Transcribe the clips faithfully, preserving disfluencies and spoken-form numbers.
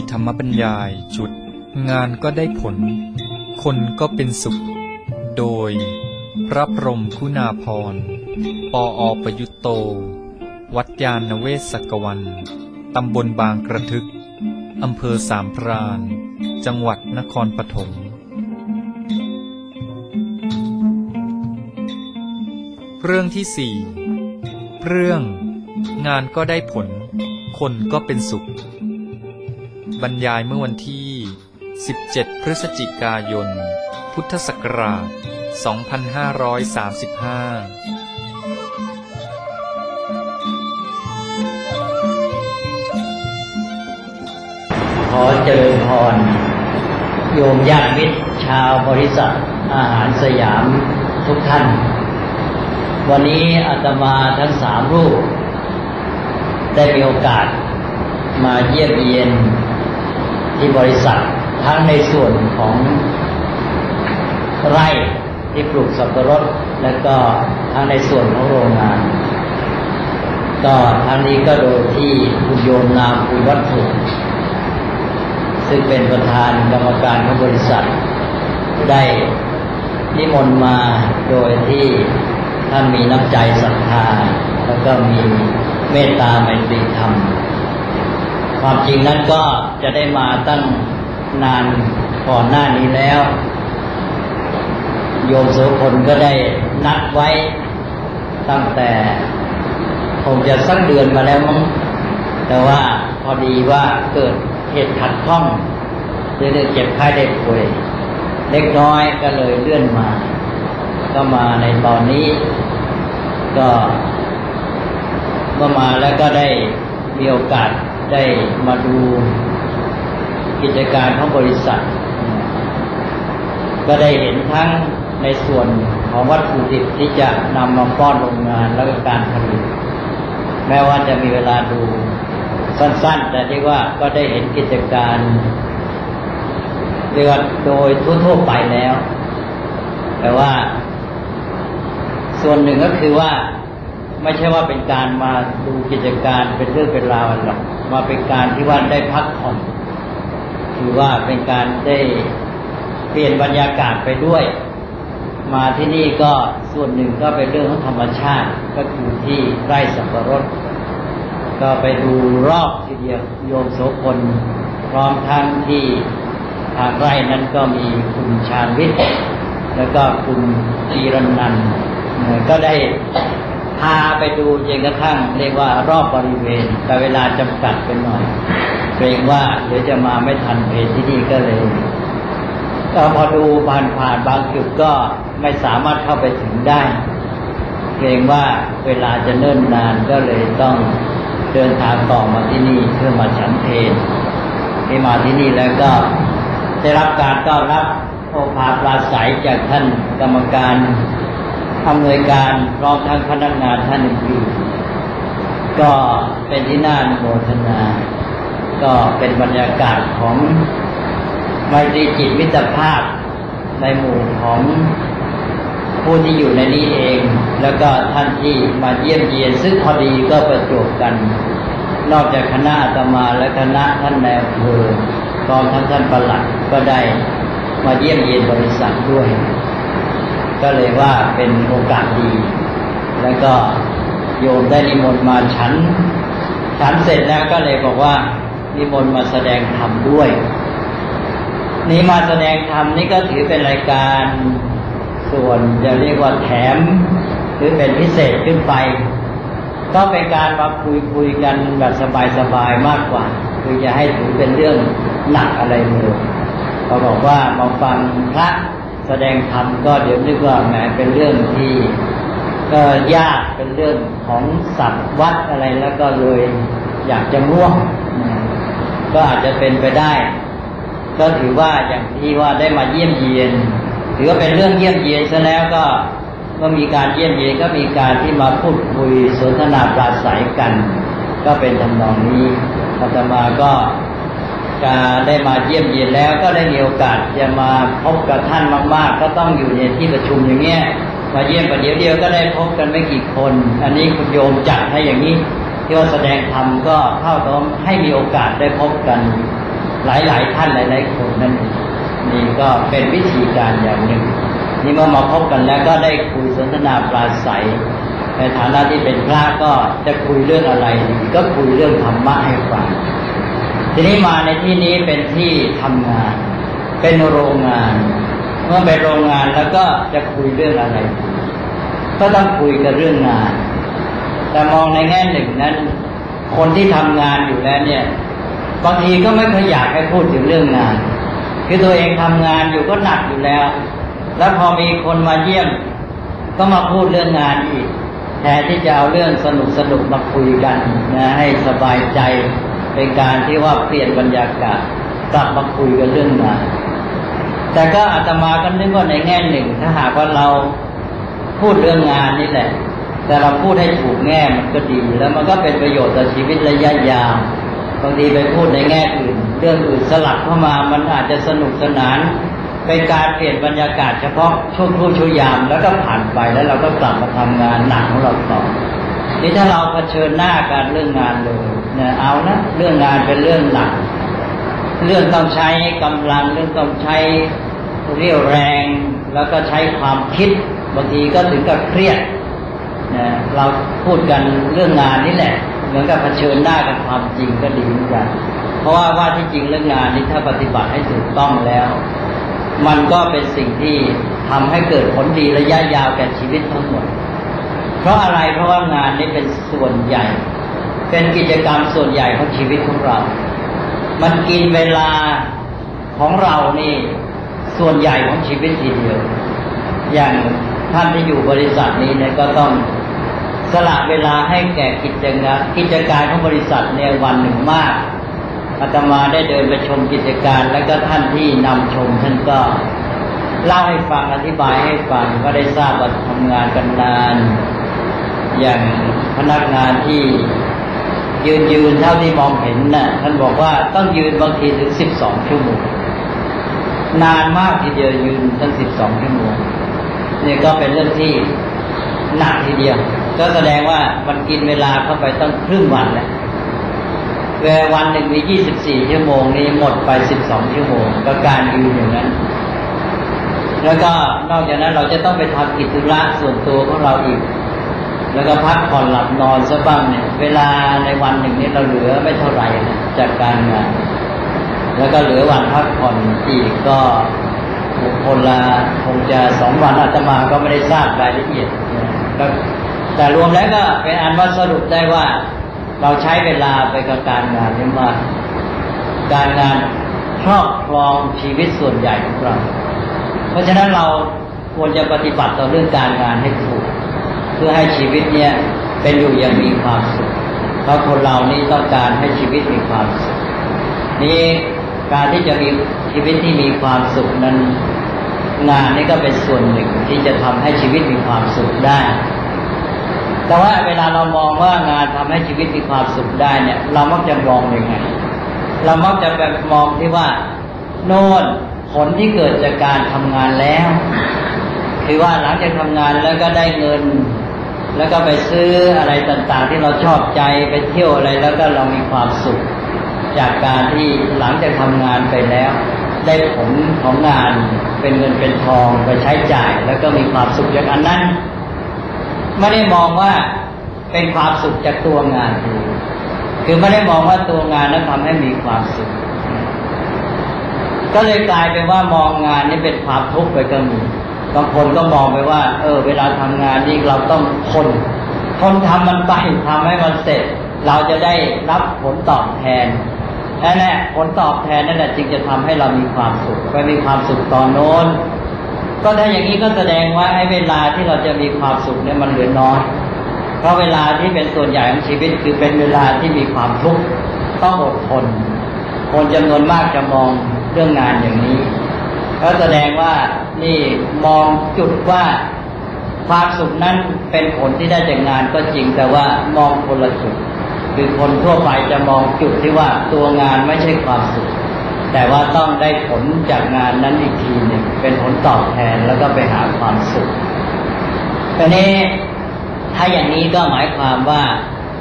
ธรรมบรรยายชุดงานก็ได้ผลคนก็เป็นสุขโดยพระพรหมคุณาภรณ์ปออประยุตโตวัดยาณเวศกวันตำบลบางกระทึกอำเภอสามพรานจังหวัดนครปฐมเรื่องที่สี่เรื่องงานก็ได้ผลคนก็เป็นสุขบรรยายเมื่อวันที่สิบเจ็ดพฤศจิกายนพุทธศักราชสองพันห้าร้อยสามสิบห้าขอเจริญพรโยมญาติมิตรชาวบริษัทอาหารสยามทุกท่านวันนี้อาตมาทั้งสามรูปได้มีโอกาสมาเยี่ยมเยียนที่บริษัททั้งในส่วนของไร่ที่ปลูกสับปะรดและก็ทั้งในส่วนของโรงงานก็ทั้งนี้ก็โดยที่คุณโยมนามภูวัตถุซึ่งเป็นประธานกรรมการของบริษัทได้นิมนต์มาโดยที่ท่านมีน้ำใจศรัทธาแล้วก็มีเมตตาไมตรีธรรมความจริงนั้นก็จะได้มาตั้งนานก่อนหน้านี้แล้วโยมโสพลก็ได้นัดไว้ตั้งแต่คงจะสักเดือนมาแล้วมั้งแต่ว่าพอดีว่าเกิดเหตุขัดข้องเรื่องเจ็บไข้ได้ป่วยเล็กน้อยก็เลยเลื่อนมาก็มาในตอนนี้ก็เมื่อมาแล้วก็ได้มีโอกาสได้มาดูกิจการของบริษัทก็ได้เห็นทั้งในส่วนของวัตถุดิบที่จะนำมาป้อนโรงงานและก็การผลิตแม้ว่าจะมีเวลาดูสั้นๆแต่ที่ว่าก็ได้เห็นกิจการเรียกว่าโดยทั่วๆไปแล้วแต่ว่าส่วนหนึ่งก็คือว่าไม่ใช่ว่าเป็นการมาดูกิจการเป็นเรื่องเป็นราวหรอกมาเป็นการที่ว่าได้พักผ่อนถือว่าเป็นการได้เปลี่ยนบรรยากาศไปด้วยมาที่นี่ก็ส่วนหนึ่งก็เป็นเรื่องของธรรมชาติก็คือที่ไร่สับปะรดก็ไปดูรอบทีเดียวโยมโสพลพร้อมทั้งที่ทางไร่นั้นก็มีคุณชาญวิทย์แล้วก็คุณจีรนันท์ก็ได้พาไปดูจนกระทั่งเรียกว่ารอบบริเวณแต่เวลาจำกัดไปหน่อยเกรงว่าเดี๋ยวจะมาไม่ทันเพลที่นี่ก็เลยก็พอดูผ่านผ่านบางจุดก็ไม่สามารถเข้าไปถึงได้เกรงว่าเวลาจะเนิ่นนานก็เลยต้องเดินทางต่อมาที่นี่เพื่อมาฉันเพลที่มาที่นี่แล้วก็ได้รับการต้อนรับโอภาสปราศัยจากท่านกรรมการอำนวยการพร้อมทั้งพนักงานท่านอื่นๆก็เป็นที่น่าอนุโมทนาก็เป็นบรรยากาศของไมตรีจิตมิตรภาพในหมู่ของผู้ที่อยู่ในนี้เองแล้วก็ท่านที่มาเยี่ยมเยียนซึ่งพอดีก็ประจวบกันนอกจากคณะอาตมาและคณะท่านนายอำเภอพร้อมทั้งท่านปลัดก็ได้มาเยี่ยมเยียนบริษัทด้วยก็เลยว่าเป็นโอกาสดีแล้วก็โยมได้นิมนต์มาฉันฉันเสร็จแล้วก็เลยบอกว่านิมนต์มาแสดงธรรมด้วยนี่มาแสดงธรรมนี่ก็ถือเป็นรายการส่วนจะเรียกว่าแถมหรือเป็นพิเศษขึ้นไปก็เป็นการมาคุยคุยกันแบบสบายๆมากกว่าคือจะให้ถือเป็นเรื่องหนักอะไรเลยเขาบอกว่ามาฟังพระแสดงธรรมก็เดี๋ยวนึกว่าแหมเป็นเรื่องที่ก็ยากเป็นเรื่องของสัตว์วัดอะไรแล้วก็เลยอยากจะง่วงก็อาจจะเป็นไปได้ก็ถือว่าอย่างที่ว่าได้มาเยี่ยมเยียนถือว่าเป็นเรื่องเยี่ยมเยียนซะแล้วก็เมื่อมีการเยี่ยมเยียนก็มีการที่มาพูดคุยสนทนาปราศัยกันก็เป็นทำนองนี้อาตมาก็การได้มาเยี่ยมเยียนแล้วก็ได้มีโอกาสจะมาพบกับท่านมากๆก็ต้องอยู่ในที่ประชุมอย่างเงี้ยมาเยี่ยมประเดี๋ยวเดียวก็ได้พบกันไม่กี่คนอันนี้คุณโยมจัดให้อย่างนี้ที่ว่าแสดงธรรมก็เท่ากับให้มีโอกาสได้พบกันหลายๆท่านหลายๆคนนั่นนี่ก็เป็นวิธีการอย่างหนึ่งนี่เมื่อมาพบกันแล้วก็ได้คุยสนทนาปราศัยในฐานะที่เป็นพระก็จะคุยเรื่องอะไรดีก็คุยเรื่องธรรมะให้ฟังทีนี้มาในที่นี้เป็นที่ทำงานเป็นโรงงานเมื่อเป็นโรงงานแล้วก็จะคุยเรื่องอะไรก็ต้องคุยกันเรื่องงานแต่มองในแง่หนึ่งนั้นคนที่ทำงานอยู่แล้วเนี่ยบางทีก็ไม่ค่อยอยากให้พูดถึงเรื่องงานคือตัวเองทำงานอยู่ก็หนักอยู่แล้วแล้วพอมีคนมาเยี่ยมก็มาพูดเรื่องงานอีกแทนที่จะเอาเรื่องสนุกสนุกมาคุยกันนะให้สบายใจเป็นการที่ว่าเปลี่ยนบรรยากาศกลับมาคุยกันเรื่องงานแต่ก็อาตมาก็นึกว่าในแง่หนึ่งถ้าหากว่าเราพูดเรื่องงานนี่แหละแต่เราพูดให้ถูกแง่มันก็ดีแล้วมันก็เป็นประโยชน์ต่อชีวิตระยะยาวบางทีไปพูดในแง่อื่นเรื่องอื่นสลับเข้ามามันอาจจะสนุกสนานเป็นการเปลี่ยนบรรยากาศเฉพาะช่วงครู่ชั่วยามแล้วก็ผ่านไปแล้วเราก็กลับมาทำงานหนักของเราต่อนี่ถ้าเราเผชิญหน้ากันเรื่องงานเลยเนี่ยเอานะเรื่องงานเป็นเรื่องหนักเรื่องต้องใช้กำลังเรื่องต้องใช้เรี่ยวแรงแล้วก็ใช้ความคิดบางทีก็ถึงกับเครียดนะเราพูดกันเรื่องงานนี่แหละเหมือนกับเผชิญหน้ากับความจริงก็ดีเหมือนกันเพราะว่าว่าที่จริงเรื่องงานนี้ถ้าปฏิบัติให้ถูกต้องแล้วมันก็เป็นสิ่งที่ทำให้เกิดผลดีระยะยาวแก่ชีวิตทั้งหมดเพราะอะไรเพราะว่างานนี้เป็นส่วนใหญ่เป็นกิจกรรมส่วนใหญ่ของชีวิตของเรามันกินเวลาของเรานี่ส่วนใหญ่ของชีวิตทีเดียวอย่างท่านที่อยู่บริษัทนี้เนี่ยก็ต้องสละเวลาให้แก่กิจงานกิจการของบริษัทเนี่ยวันหนึ่งมากอาตมาได้เดินไปชมกิจการแล้วก็ท่านที่นำชมท่านก็เล่าให้ฟังอธิบายให้ฟังก็ได้ทราบว่าทำงานกันนานอย่างพนักงานที่ยืนยืนเท่าที่มองเห็นน่ะท่านบอกว่าต้องยืนบางทีถึงสิบสองชั่วโมงนานมากทีเดียวยืนตั้งสิบสองชั่วโมงนี่ก็เป็นเรื่องที่หนักทีเดียวก็แสดงว่ามันกินเวลาเข้าไปตั้งครึ่งวันแล้วเวลาวันหนึ่งมียี่สิบสี่ชั่วโมงนี้หมดไปสิบสองชั่วโมงกับการยืนอย่างนั้นแล้วก็นอกจากนั้นเราจะต้องไปทำกิจธุระส่วนตัวของเราอีกแล้วก็พักผ่อนหลับนอนซะบ้างเนี่ยเวลาในวันหนึ่งนี้เราเหลือไม่เท่าไหร่จากการงานแล้วก็เหลือวันพักผ่อนอีกก็คนละคงจะสองวันอาตมาก็ไม่ได้ทราบรายละเอียดแต่รวมแล้วก็เป็นอันว่าสรุปได้ว่าเราใช้เวลาไปกับการงานเยอะมากการงานครอบครองชีวิตส่วนใหญ่ของเราเพราะฉะนั้นเราควรจะปฏิบัติต่อเรื่องการงานให้ถูกเพื่อให้ชีวิตเนี่ยเป็นอยู่อย่างมีความสุขเพราะคนเรานี่ต้องการให้ชีวิตมีความสุขนี่การที่จะมีชีวิตที่มีความสุขนั้นงานนี่ก็เป็นส่วนหนึ่งที่จะทำให้ชีวิตมีความสุขได้แต่ว่าเวลาเรามองว่างานทำให้ชีวิตมีความสุขได้เนี่ยเรามักจะมองยังไงเรามักจะแบบมองที่ว่าโน่นผลที่เกิดจากการทำงานแล้วคือว่าหลังจากทำงานแล้วก็ได้เงินแล้วก็ไปซื้ออะไรต่างๆที่เราชอบใจไปเที่ยวอะไรแล้วก็เรามีความสุขจากการที่หลังจากทำงานไปแล้วได้ผลของงานเป็นเงินเป็นทองไปใช้จ่ายแล้วก็มีความสุขจากอันนั้นไม่ได้มองว่าเป็นความสุขจากตัวงานคือไม่ได้มองว่าตัวงานนั้นทำให้มีความสุขก็เลยกลายเป็นว่ามองงานนี้เป็นความทุกข์ไปก็มีบางคนก็มองไปว่าเออเวลาทำงานนี่เราต้องทนทนทำมันไปทำให้มันเสร็จเราจะได้รับผลตอบแทนนั่นแหละผลตอบแทนนั่นแหละจึงจะทำให้เรามีความสุขไปมีความสุขตอนโน้นก็ถ้าอย่างนี้ก็แสดงว่าไอ้เวลาที่เราจะมีความสุขเนี่ยมันเหลือน้อยเพราะเวลาที่เป็นส่วนใหญ่ของชีวิตคือเป็นเวลาที่มีความทุกข์ต้องอดทนคนจำนวนมากจะมองเรื่องงานอย่างนี้ก็แสดงว่านี่มองจุดว่าความสุขนั้นเป็นผลที่ได้จากงานก็จริงแต่ว่ามองคนละจุดคือคนทั่วไปจะมองจุดที่ว่าตัวงานไม่ใช่ความสุขแต่ว่าต้องได้ผลจากงานนั้นอีกทีหนึ่งเป็นผลตอบแทนแล้วก็ไปหาความสุขทีนี้ถ้าอย่างนี้ก็หมายความว่า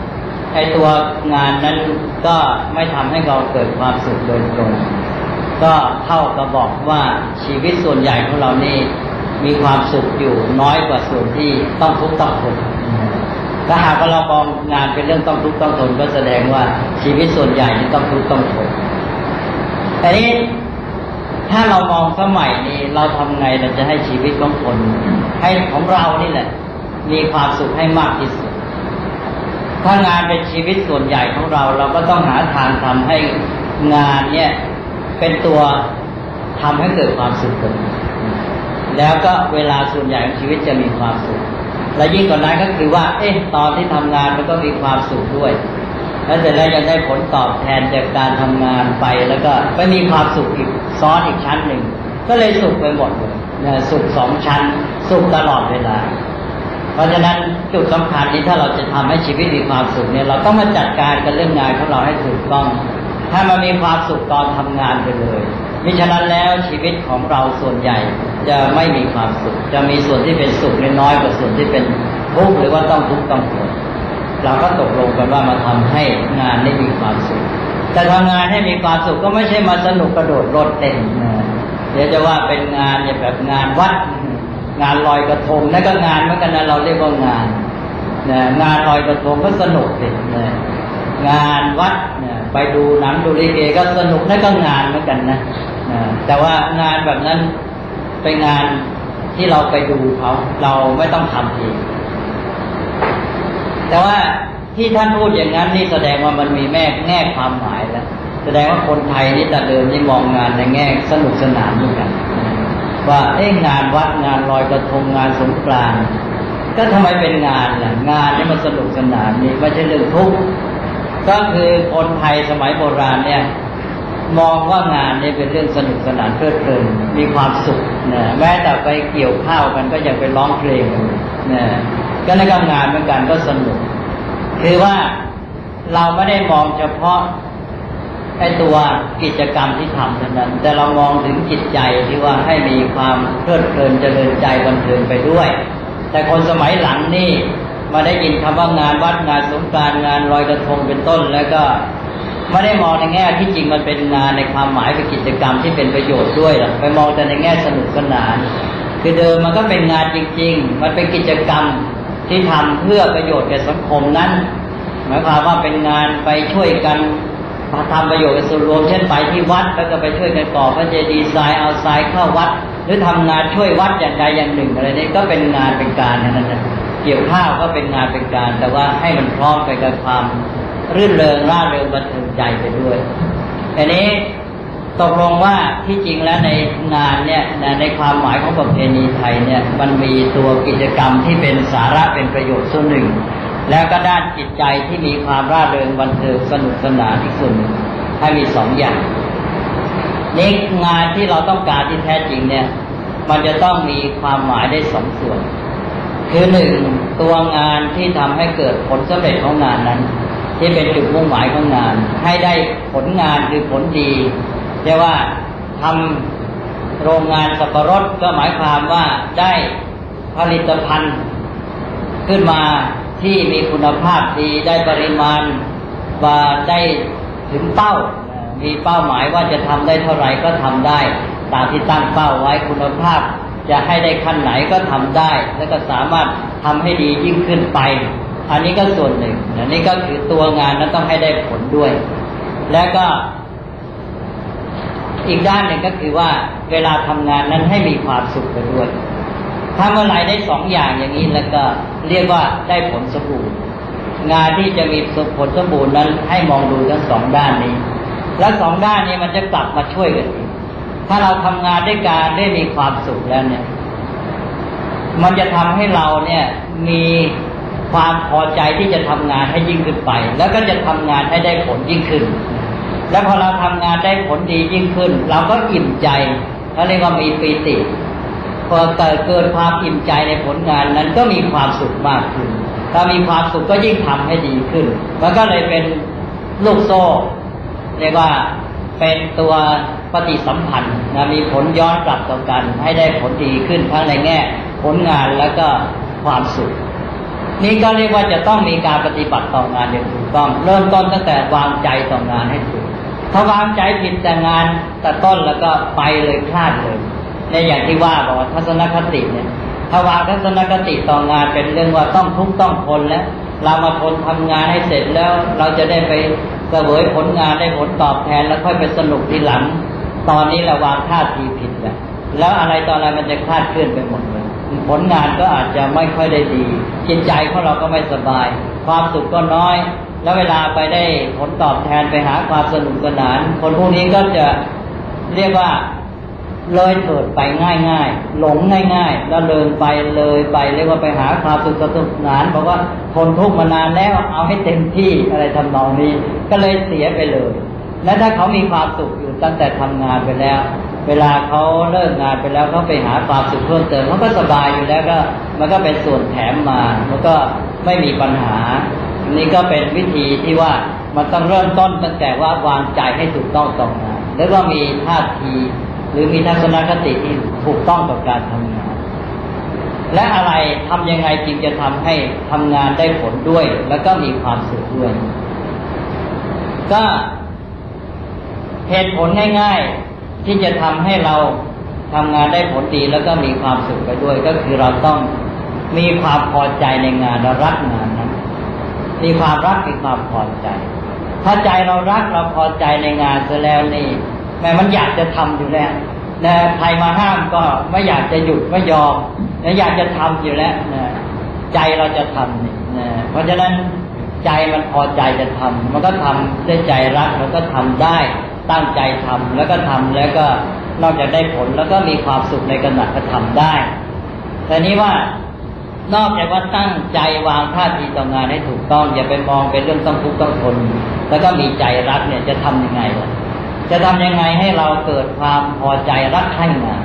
ไอ้ตัวงานนั้นก็ไม่ทำให้เราเกิดความสุขโดยตรงก็เท่ากับบอกว่าชีวิตส่วนใหญ่ของเรานี่มีความสุขอยู่น้อยกว่าส่วนที่ต้องทุกข์ต้องทนถ้าหากว่าเรามองงานเป็นเรื่องต้องทุกข์ต้องทนก็แสดงว่าชีวิตส่วนใหญ่นี่ต้องทุกข์ต้องทนแต่นี้ถ้าเรามองสมัยนี้เราทำไงเราจะให้ชีวิตของคนให้ของเรานี่แหละมีความสุขให้มากที่สุดถ้างานเป็นชีวิตส่วนใหญ่ของเราเราก็ต้องหาทางทำให้งานเนี่ยเป็นตัวทำให้เกิดความสุขขึ้นแล้วก็เวลาส่วนใหญ่ของชีวิตจะมีความสุขและยิ่งกว่านั้นก็คือว่าเอ๊ะตอนที่ทำงานมันก็มีความสุขด้วยแล้วเสร็จแล้วยังได้ผลตอบแทนจากการทำงานไปแล้วก็ไม่มีความสุขอีกซ้อนอีกชั้นหนึ่งก็เลยสุขไปหมดเลยนะสุขสองชั้นสุขตลอดเวลาเพราะฉะนั้นจุดสำคัญที่ถ้าเราจะทำให้ชีวิตมีความสุขเนี่ยเราต้องมาจัดการกับเรื่องงานของเราให้ถูกต้องถ้ามันมีความสุขตอนทำงานไปเลยมิฉะนั้นแล้วชีวิตของเราส่วนใหญ่จะไม่มีความสุขจะมีส่วนที่เป็นสุขน้อยกว่าส่วนที่เป็นทุกข์หรือว่าต้องทุกข์ต้องทนเราก็ตกลงกันว่ามาทำให้งานได้มีความสุขแต่ทำงานให้มีความสุขก็ไม่ใช่มาสนุกกระโดดโลดเต้นนะเดี๋ยวจะว่าเป็นงานเนี่ยแบบงานวัดงานลอยกระทงนั่นก็งานเหมือนกันนะเราเรียกว่างานนะงานลอยกระทงก็สนุกสินะงานวัดนะไปดูหนังดูลิเกก็สนุกนั่นก็งานเหมือนกันนะนะแต่ว่างานแบบนั้นเป็นงานที่เราไปดูเขาเราไม่ต้องทำเองแต่ว่าที่ท่านพูดอย่างนั้นนี่แสดงว่ามันมีแม่แง่ความหมายแล้วแสดงว่าคนไทยนี่แต่เดิมนี่มองงานในแง่สนุกสนานเหมือนกันว่าเอ๊ะงานวัดงานลอยกระทงงานสงกรานต์ก็ทำไมเป็นงานล่ะงานนี่มันสนุกสนานนี่ไม่ใช่เรื่องทุกข์ก็คือคนไทยสมัยโบราณเนี่ยมองว่างานนี่เป็นเรื่องสนุกสนานเพลิดเพลินมีความสุขนะแม้แต่ไปเกี่ยวข้าวกันก็ยังไปร้องเพลงนะก็ในการงานเหมือนกันก็สนุกคือว่าเราไม่ได้มองเฉพาะไอ้ตัวกิจกรรมที่ทำเท่านั้นแต่เรามองถึงจิตใจที่ว่าให้มีความเพลิดเพลินเจริญใจบันเทิงไปด้วยแต่คนสมัยหลังนี่มาได้ยินคำว่างานวัดงานสงกรานต์งานลอยกระทงเป็นต้นแล้วก็ไม่ได้มองในแง่ที่จริงมันเป็นงานในความหมายเป็นกิจกรรมที่เป็นประโยชน์ด้วยหรอกไปมองแต่ในแง่สนุกสนานคือเดิมมันก็เป็นงานจริงๆมันเป็นกิจกรรมที่ทำเพื่อประโยชน์แก่สังคมนั้นหมายความว่าเป็นงานไปช่วยกันทำประโยชน์กับส่วนรวมเช่นไปที่วัดแล้วก็ไปช่วยกันก่อพระเจดีย์ทรายเอาทรายเข้าวัดหรือทำงานช่วยวัดอย่างใดอย่างหนึ่งอะไรนี้ก็เป็นงานเป็นการนั่นแหละเกี่ยวข้าวก็เป็นงานเป็นการแต่ว่าให้มันพร้อมไปกับความรื่นเริงร่าเริงบันเทิงใจไปด้วยอันนี้ตกลงว่าที่จริงแล้วในงานเนี่ยในความหมายของประเพณีไทยเนี่ยมันมีตัวกิจกรรมที่เป็นสาระเป็นประโยชน์ส่วนหนึ่งแล้วก็ด้านจิตใจที่มีความร่าเริงบันเทิงสนุกสนานอีกส่วนหนึ่งให้มีสองอย่างนี่งานที่เราต้องการที่แท้จริงเนี่ยมันจะต้องมีความหมายได้สองส่วนคือหนึ่งตัวงานที่ทำให้เกิดผลสำเร็จของงานนั้นที่เป็นจุดมุ่งหมายของงานให้ได้ผลงานคือผลดีเรียกว่าทำโรงงานสับปะรดก็หมายความว่าได้ผลิตภัณฑ์ขึ้นมาที่มีคุณภาพดีได้ปริมาณว่าได้ถึงเป้ามีเป้าหมายว่าจะทำได้เท่าไหร่ก็ทำได้ตามที่ตั้งเป้าไว้คุณภาพจะให้ได้ขั้นไหนก็ทำได้แล้วก็สามารถทำให้ดียิ่งขึ้นไปอันนี้ก็ส่วนหนึ่งอันนี้ก็คือตัวงานนั้นต้องให้ได้ผลด้วยแล้วก็อีกด้านหนึ่งก็คือว่าเวลาทำงานนั้นให้มีความสุขไปด้วยถ้าเมื่อไหร่ได้สองอย่างอย่างนี้แล้วก็เรียกว่าได้ผลสมบูรณ์งานที่จะมีผลสมบูรณ์นั้นให้มองดูทั้งสองด้านนี้และสองด้านนี้มันจะกลับมาช่วยกันถ้าเราทำงานด้วยการได้มีความสุขแล้วเนี่ยมันจะทำให้เราเนี่ยมีความพอใจที่จะทำงานให้ยิ่งขึ้นไปแล้วก็จะทำงานให้ได้ผลยิ่งขึ้นแล้วพอเราทำงานได้ผลดียิ่งขึ้นเราก็อิ่มใจเขาเรียกว่ามีปีติพอเกิดเกิดความอิ่มใจในผลงานนั้นก็มีความสุขมากขึ้นถ้ามีความสุขก็ยิ่งทำให้ดีขึ้นมันก็เลยเป็นลูกโซ่เรียกว่าเป็นตัวปฏิสัมพันธ์นะมีผลย้อนกลับต่อกันให้ได้ผลดีขึ้นทั้งในแง่ผลงานแล้วก็ความสุขนี่ก็เรียกว่าจะต้องมีการปฏิบัติต่องานอย่างถูกต้องเริ่มต้นตั้งแต่วางใจต่องานให้ถูกถ้าวางใจผิดแต่งานแต่ต้นแล้วก็ไปเลยพลาดเลยในอย่างที่ว่าบอกว่าทัศนคติเนี่ยถ้าวางทัศนคติต่องานเป็นเรื่องว่าต้องทุกข์ต้องทนแล้วเรามาทนทำงานให้เสร็จแล้วเราจะได้ไปเสวยผลงานได้ผลตอบแทนแล้วค่อยไปสนุกทีหลังตอนนี้เราวางท่าทีผิดแล้วแล้วอะไรตอนอะไรมันจะคลาดเคลื่อนไปหมดเลยผลงานก็อาจจะไม่ค่อยได้ดีจิตใจของเราก็ไม่สบายความสุขก็น้อยแล้วเวลาไปได้ผลตอบแทนไปหาความสนุกสนานคนพวกนี้ก็จะเรียกว่าเลยเถิดไปง่ายๆหลงง่ายๆแล้วเลยไปเลยไปเรียกว่าไปหาความสุขสนุกสนานบอกว่าทนทุกข์มานานแล้วเอาให้เต็มที่อะไรทำนองนี้ก็เลยเสียไปเลยและถ้าเขามีความสุขอยู่ตั้งแต่ทำงานไปแล้วเวลาเขาเลิกงานไปแล้วเขาไปหาความสุขเพิ่มเติมเขาก็สบายอยู่แล้วก็มันก็เป็นส่วนแถมมามันก็ไม่มีปัญหานี่ก็เป็นวิธีที่ว่ามันต้องเริ่มต้นตั้งแต่ว่าวางใจให้ถูกต้องต่องานแล้วก็มีท่าทีหรือมีทัศนคติที่ถูกต้องกับการทำงานและอะไรทำยังไงจึงจะทำให้ทำงานได้ผลด้วยแล้วก็มีความสุขด้วยก็เหตุผลง่ายๆที่จะทำให้เราทำงานได้ผลดีแล้วก็มีความสุขไปด้วยก็คือเราต้องมีความพอใจในงานและรักงานนั้นมีความรักมีความพอใจถ้าใจเรารักเราพอใจในงานเสร็จแล้วนี่แม้มันอยากจะทำอยู่แล้วนะใครมาห้ามก็ไม่อยากจะหยุดไม่ยอมนะอยากจะทำอยู่แล้วนะใจเราจะทำนี่นะเพราะฉะนั้นใจมันพอใจจะทำมันก็ทำด้วยใจรักแล้วก็ทำได้ตั้งใจทำแล้วก็ทำแล้วก็นอกจากได้ผลแล้วก็มีความสุขในขณะกระทำได้แต่นี้ว่านอกจากว่าตั้งใจวางท่าทีต่องานให้ถูกต้องอย่าไปมองเป็นเรื่องต้องทุกข์ต้องทนแล้วก็มีใจรักเนี่ยจะทำยังไงล่ะจะทำยังไงให้เราเกิดความพอใจรักใคร่งาน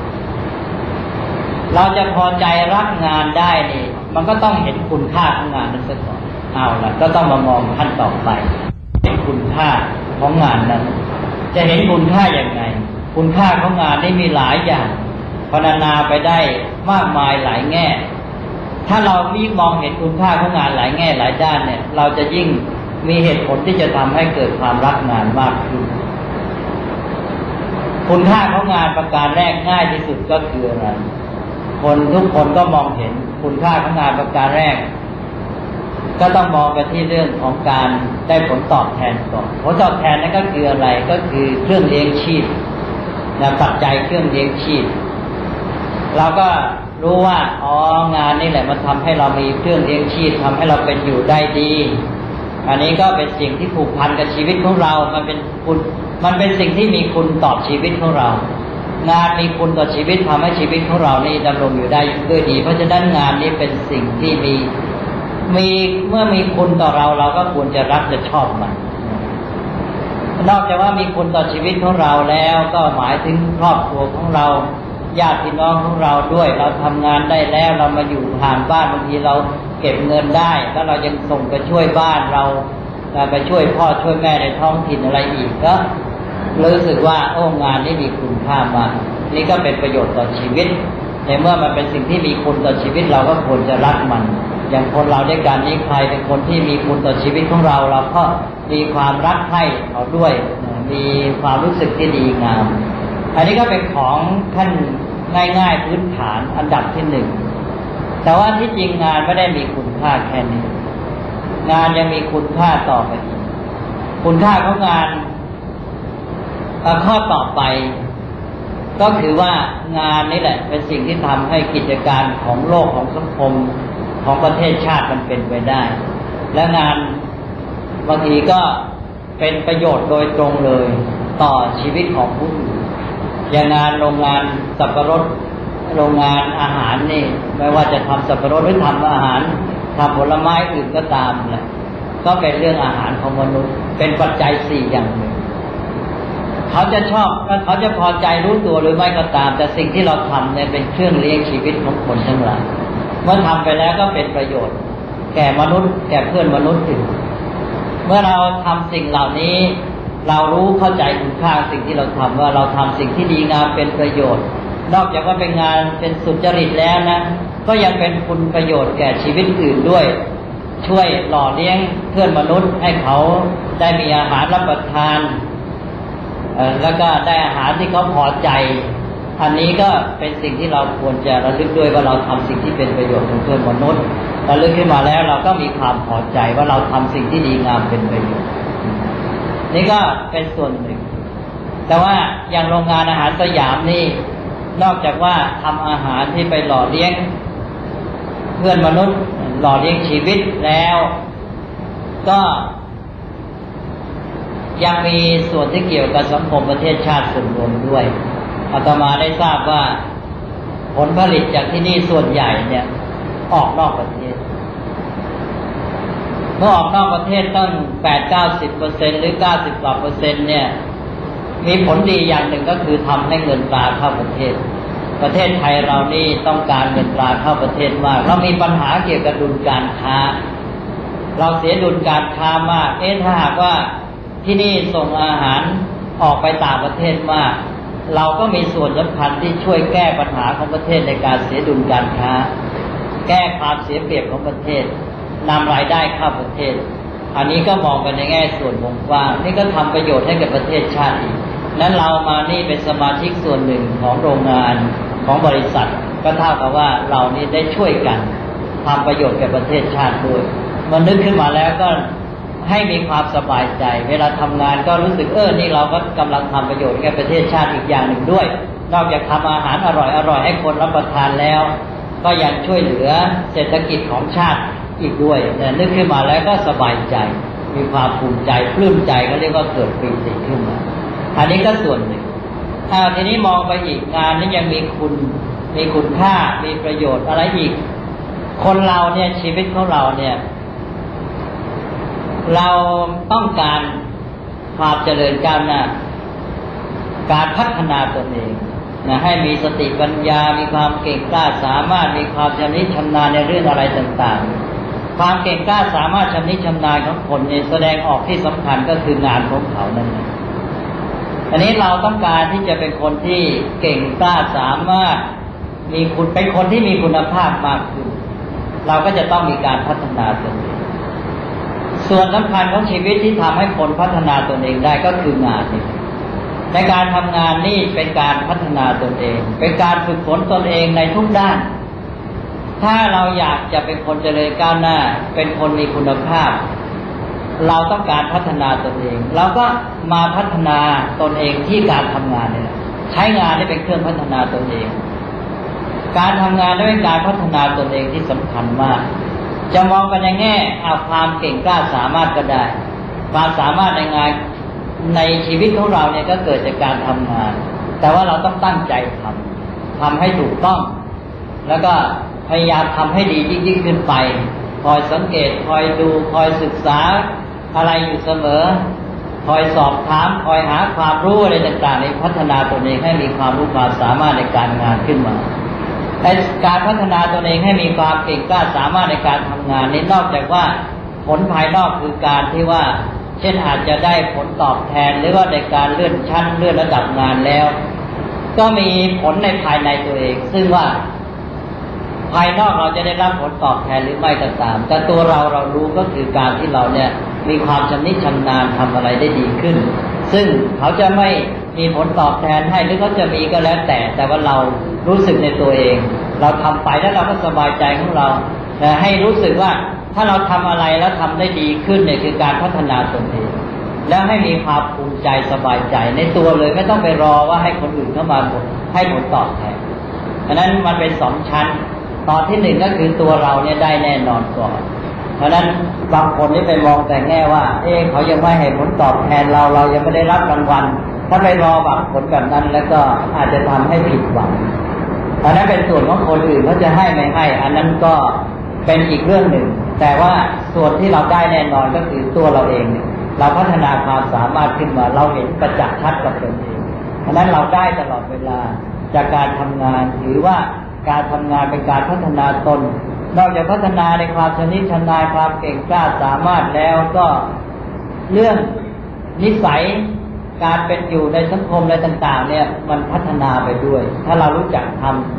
เราจะพอใจรักงานได้นี่มันก็ต้องเห็นคุณค่าของงานนั้นซะก่อนเอาล่ะก็ต้องมามองขั้นต่อไปเห็นคุณค่าของงานนั้นจะเห็นคุณค่าอย่างไรคุณค่าของงานนี่มีหลายอย่างพรรณนาไปได้มากมายหลายแง่ถ้าเรายิ่งมองเห็นคุณค่าของงานหลายแง่หลายด้านเนี่ยเราจะยิ่งมีเหตุผลที่จะทำให้เกิดความรักงานมากขึ้นคุณค่าของงานประการแรกง่ายที่สุดก็คืออะไรคนทุกคนก็มองเห็นคุณค่าของงานประการแรกก็ต้องมองไปที่เรื่องของการได้ผลตอบแทนก่อนผลตอบแทนนั่นก็คืออะไรก็คือเครื่องเลี้ยงชีพนะปัจจัยเครื่องเลี้ยงชีพเราก็รู้ว่าอ๋องานนี่แหละมันทำให้เรามีเครื่องเลี้ยงชีพทำให้เราเป็นอยู่ได้ดีอันนี้ก็เป็นสิ่งที่ผูกพันกับชีวิตของเรามันเป็นคุณมันเป็นสิ่งที่มีคุณต่อชีวิตของเรางานมีคุณต่อชีวิตทำให้ชีวิตของเรานี่ดำรงอยู่ได้ด้วยดีเพราะฉะนั้นงานนี้เป็นสิ่งที่มีมีเมื่อมีคุณต่อเราเราก็ควรจะรักจะชอบมันนอกจากว่ามีคุณต่อชีวิตของเราแล้วก็หมายถึงครอบครัวของเราญาติพี่น้องของเราด้วยเราทำงานได้แล้วเรามาอยู่ทางบ้านบางทีเราเก็บเงินได้แล้วเรายังส่งไปช่วยบ้านเราไปช่วยพ่อช่วยแม่ในท้องถิ่นอะไรอีกก็รู้สึกว่าโอ้งานนี้มีคุณค่ามากนี่ก็เป็นประโยชน์ต่อชีวิตในเมื่อมันเป็นสิ่งที่มีคุณต่อชีวิตเราก็ควรจะรักมันอย่างคนเราด้วยกันนี้ใครเป็นคนที่มีคุณต่อชีวิตของเราเราก็มีความรักใคร่เขาด้วยมีความรู้สึกที่ดีงามอันนี้ก็เป็นของขั้นง่ายๆพื้นฐานอันดับที่หนึ่งแต่ว่าที่จริงงานไม่ได้มีคุณค่าแค่นี้งานยังมีคุณค่าต่อไปอีกคุณค่าของงานข้อต่อไปก็คือว่างานนี่แหละเป็นสิ่งที่ทำให้กิจการของโลกของสังคมของประเทศชาติมันเป็นไปได้และงานบางทีก็เป็นประโยชน์โดยตรงเลยต่อชีวิตของผู้อื่นอย่างงานโรงงานสับปะรดโรงงานอาหารนี่ไม่ว่าจะทำสับปะรดหรือทำอาหารทำผลไม้อื่นก็ตามแหละก็เป็นเรื่องอาหารของมนุษย์เป็นปัจจัยสี่อย่างหนึ่งเขาจะชอบเขาจะพอใจรู้ตัวหรือไม่ก็ตามแต่สิ่งที่เราทำเนี่ยเป็นเครื่องเลี้ยงชีวิตของคนทั้งหลายเมื่อทำไปแล้วก็เป็นประโยชน์แก่มนุษย์แก่เพื่อนมนุษย์อื่นเมื่อเราทำสิ่งเหล่านี้เรารู้เข้าใจคุณค่าสิ่งที่เราทำว่าเราทำสิ่งที่ดีงามเป็นประโยชน์นอกจากว่าเป็นงานเป็นสุจริตแล้วนะก็ยังเป็นคุณประโยชน์แก่ชีวิตอื่นด้วยช่วยหล่อเลี้ยงเพื่อนมนุษย์ให้เขาได้มีอาหารรับประทานแล้วก็ได้อาหารที่เขาพอใจอันนี้ก็เป็นสิ่งที่เราควรจะระลึกด้วยว่าเราทำสิ่งที่เป็นประโยชน์ของเพื่อนมนุษย์ระลึกขึ้นมาแล้วเราก็มีความพอใจว่าเราทำสิ่งที่ดีงามเป็นประโยชน์นี่ก็เป็นส่วนหนึ่งแต่ว่าอย่างโรงงานอาหารสยามนี่นอกจากว่าทำอาหารที่ไปหล่อเลี้ยงเพื่อนมนุษย์หล่อเลี้ยงชีวิตแล้วก็ยังมีส่วนที่เกี่ยวกับสังคมประเทศชาติส่วนรวมด้วยอาตมาได้ทราบว่าผลผลิตจากที่นี่ส่วนใหญ่เนี่ยออกนอกประเทศเมื่อออกนอกประเทศตั้ง แปดถึงเก้าสิบเปอร์เซ็นต์ หรือ เก้าสิบ กว่าเปอร์เซ็นต์เนี่ยมีผลดีอย่างหนึ่งก็คือทำให้เงินตราเข้าประเทศประเทศไทยเรานี่ต้องการเงินตราเข้าประเทศมากเรามีปัญหาเกี่ยวกับดุลการค้าเราเสียดุลการค้ามากเอ๊ะถ้าหากว่าที่นี่ส่งอาหารออกไปต่างประเทศมากเราก็มีส่วนสำคัญที่ช่วยแก้ปัญหาของประเทศในการเสียดุลการค้าแก้ความเสียเปรียบของประเทศนำรายได้เข้าประเทศอันนี้ก็มองไปในแง่ส่วนวงกว้างนี่ก็ทำประโยชน์ให้กับประเทศชาติอีกนั้นเรามานี่เป็นสมาชิกส่วนหนึ่งของโรงงานของบริษัทก็เท่ากับว่าเรานี่ได้ช่วยกันทำประโยชน์แก่ประเทศชาติด้วยมันนึกขึ้นมาแล้วก็ให้มีความสบายใจเวลาทำงานก็รู้สึกเออนี่เราก็กำลังทำประโยชน์แก่ประเทศชาติอีกอย่างหนึ่งด้วยนอกจากทำอาหารอร่อยอร่อยให้คนรับประทานแล้วก็ยังช่วยเหลือเศรษฐกิจของชาติอีกด้วยเนี่ยนึกขึ้นมาแล้วก็สบายใจมีความภูมิใจปลื้มใจก็เรียกว่าเกิดปีติขึ้นมาอันนี้ก็ส่วนหนึ่งถ้าทีนี้มองไปอีกงานนี้ยังมีคุณมีคุณค่ามีประโยชน์อะไรอีกคนเราเนี่ยชีวิตของเราเนี่ยเราต้องการความเจริญก้าวหน้าการพัฒนาตนเองนะให้มีสติปัญญามีความเก่งกล้าสามารถมีความชำนิชำนาญในเรื่องอะไรต่างๆความเก่งกล้าสามารถชำนิชำนาญของคนเนี่ยแสดงออกที่สำคัญก็คืองานของเขานั่นเองอันนี้เราต้องการที่จะเป็นคนที่เก่งกล้าสามารถมีคุณเป็นคนที่มีคุณภาพมากขึ้นเราก็จะต้องมีการพัฒนาตนเองส่วนสำคัญของชีวิตที่ทำให้คนพัฒนาตนเองได้ก็คืองานนี่ในการทำงานนี่เป็นการพัฒนาตนเองเป็นการฝึกฝนตนเองในทุกด้านถ้าเราอยากจะเป็นคนเจริญก้าวหน้าเป็นคนมีคุณภาพเราต้องการพัฒนาตนเองเราก็มาพัฒนาตนเองที่การทำงานเนี่ยใช้งานนี่เป็นเครื่องพัฒนาตนเองการทำงานนี่เป็นการพัฒนาตนเองที่สำคัญมากจะมองไปในแง่เอาความเก่งกล้าสามารถก็ได้ความสามารถในงานในชีวิตของเราเนี่ยก็เกิดจากการทำงานแต่ว่าเราต้องตั้งใจทำทำให้ถูกต้องแล้วก็พยายามทำให้ดียิ่งขึ้นไปคอยสังเกตคอยดูคอยศึกษาอะไรอยู่เสมอคอยสอบถามคอยหาความรู้อะไรต่างๆในพัฒนาตนเองให้มีความรู้ความสามารถในการงานขึ้นมาแต่การพัฒนาตนเองให้มีความเก่งกล้าสามารถในการทำงานนี้นอกจากว่าผลภายนอกคือการที่ว่าเช่นอาจจะได้ผลตอบแทนหรือว่าในการเลื่อนชั้นเลื่อนระดับงานแล้วก็มีผลในภายในตัวเองซึ่งว่าภายนอกเราจะได้รับผลตอบแทนหรือไม่ก็ตามแต่ตัวเราเรารู้ก็คือการที่เราเนี่ยมีความชำนิชำนาญทำอะไรได้ดีขึ้นซึ่งเขาจะไม่มีผลตอบแทนให้หรือเขาจะมีก็แล้วแต่แต่ว่าเรารู้สึกในตัวเองเราทำไปแล้วเราก็สบายใจของเราแต่ให้รู้สึกว่าถ้าเราทำอะไรแล้วทำได้ดีขึ้นเนี่ยคือการพัฒนาตนเองแล้วให้มีความภูมิใจสบายใจในตัวเลยไม่ต้องไปรอว่าให้คนอื่นเข้ามาให้ผลตอบแทนเพราะนั้นมันเป็นสองชั้นตอนที่หนึ่งก็คือตัวเราเนี่ยได้แน่นอนก่อนเพราะนั้นบางคนนี่ไปมองแต่แง่ว่าเอ๊ะเขายังไม่ให้ผลตอบแทนเราเรายังไม่ได้รับรางวัลถ้าไปรอหวังผลแบบนั้นแล้วก็อาจจะทำให้ผิดหวังอันนั้นเป็นส่วนของคนอื่นเขาจะให้ไม่ให้อันนั้นก็เป็นอีกเรื่องหนึ่งแต่ว่าส่วนที่เราได้แน่นอนก็คือตัวเราเองเนี่ยเราพัฒนาความสามารถขึ้นมาเราเห็นประจักษ์ชัดกับตนเองเพราะนั้นเราได้ตลอดเวลาจากการทำงานถือว่าการทำงานเป็นการพัฒนาตนนอกจากพัฒนาในความชำนิชำนาญความเก่งกล้าสามารถแล้วก็เรื่องนิสัยการเป็นอยู่ในสังคมอะไรต่างๆเนี่ยมันพัฒนาไปด้วยถ้าเรารู้จักทำ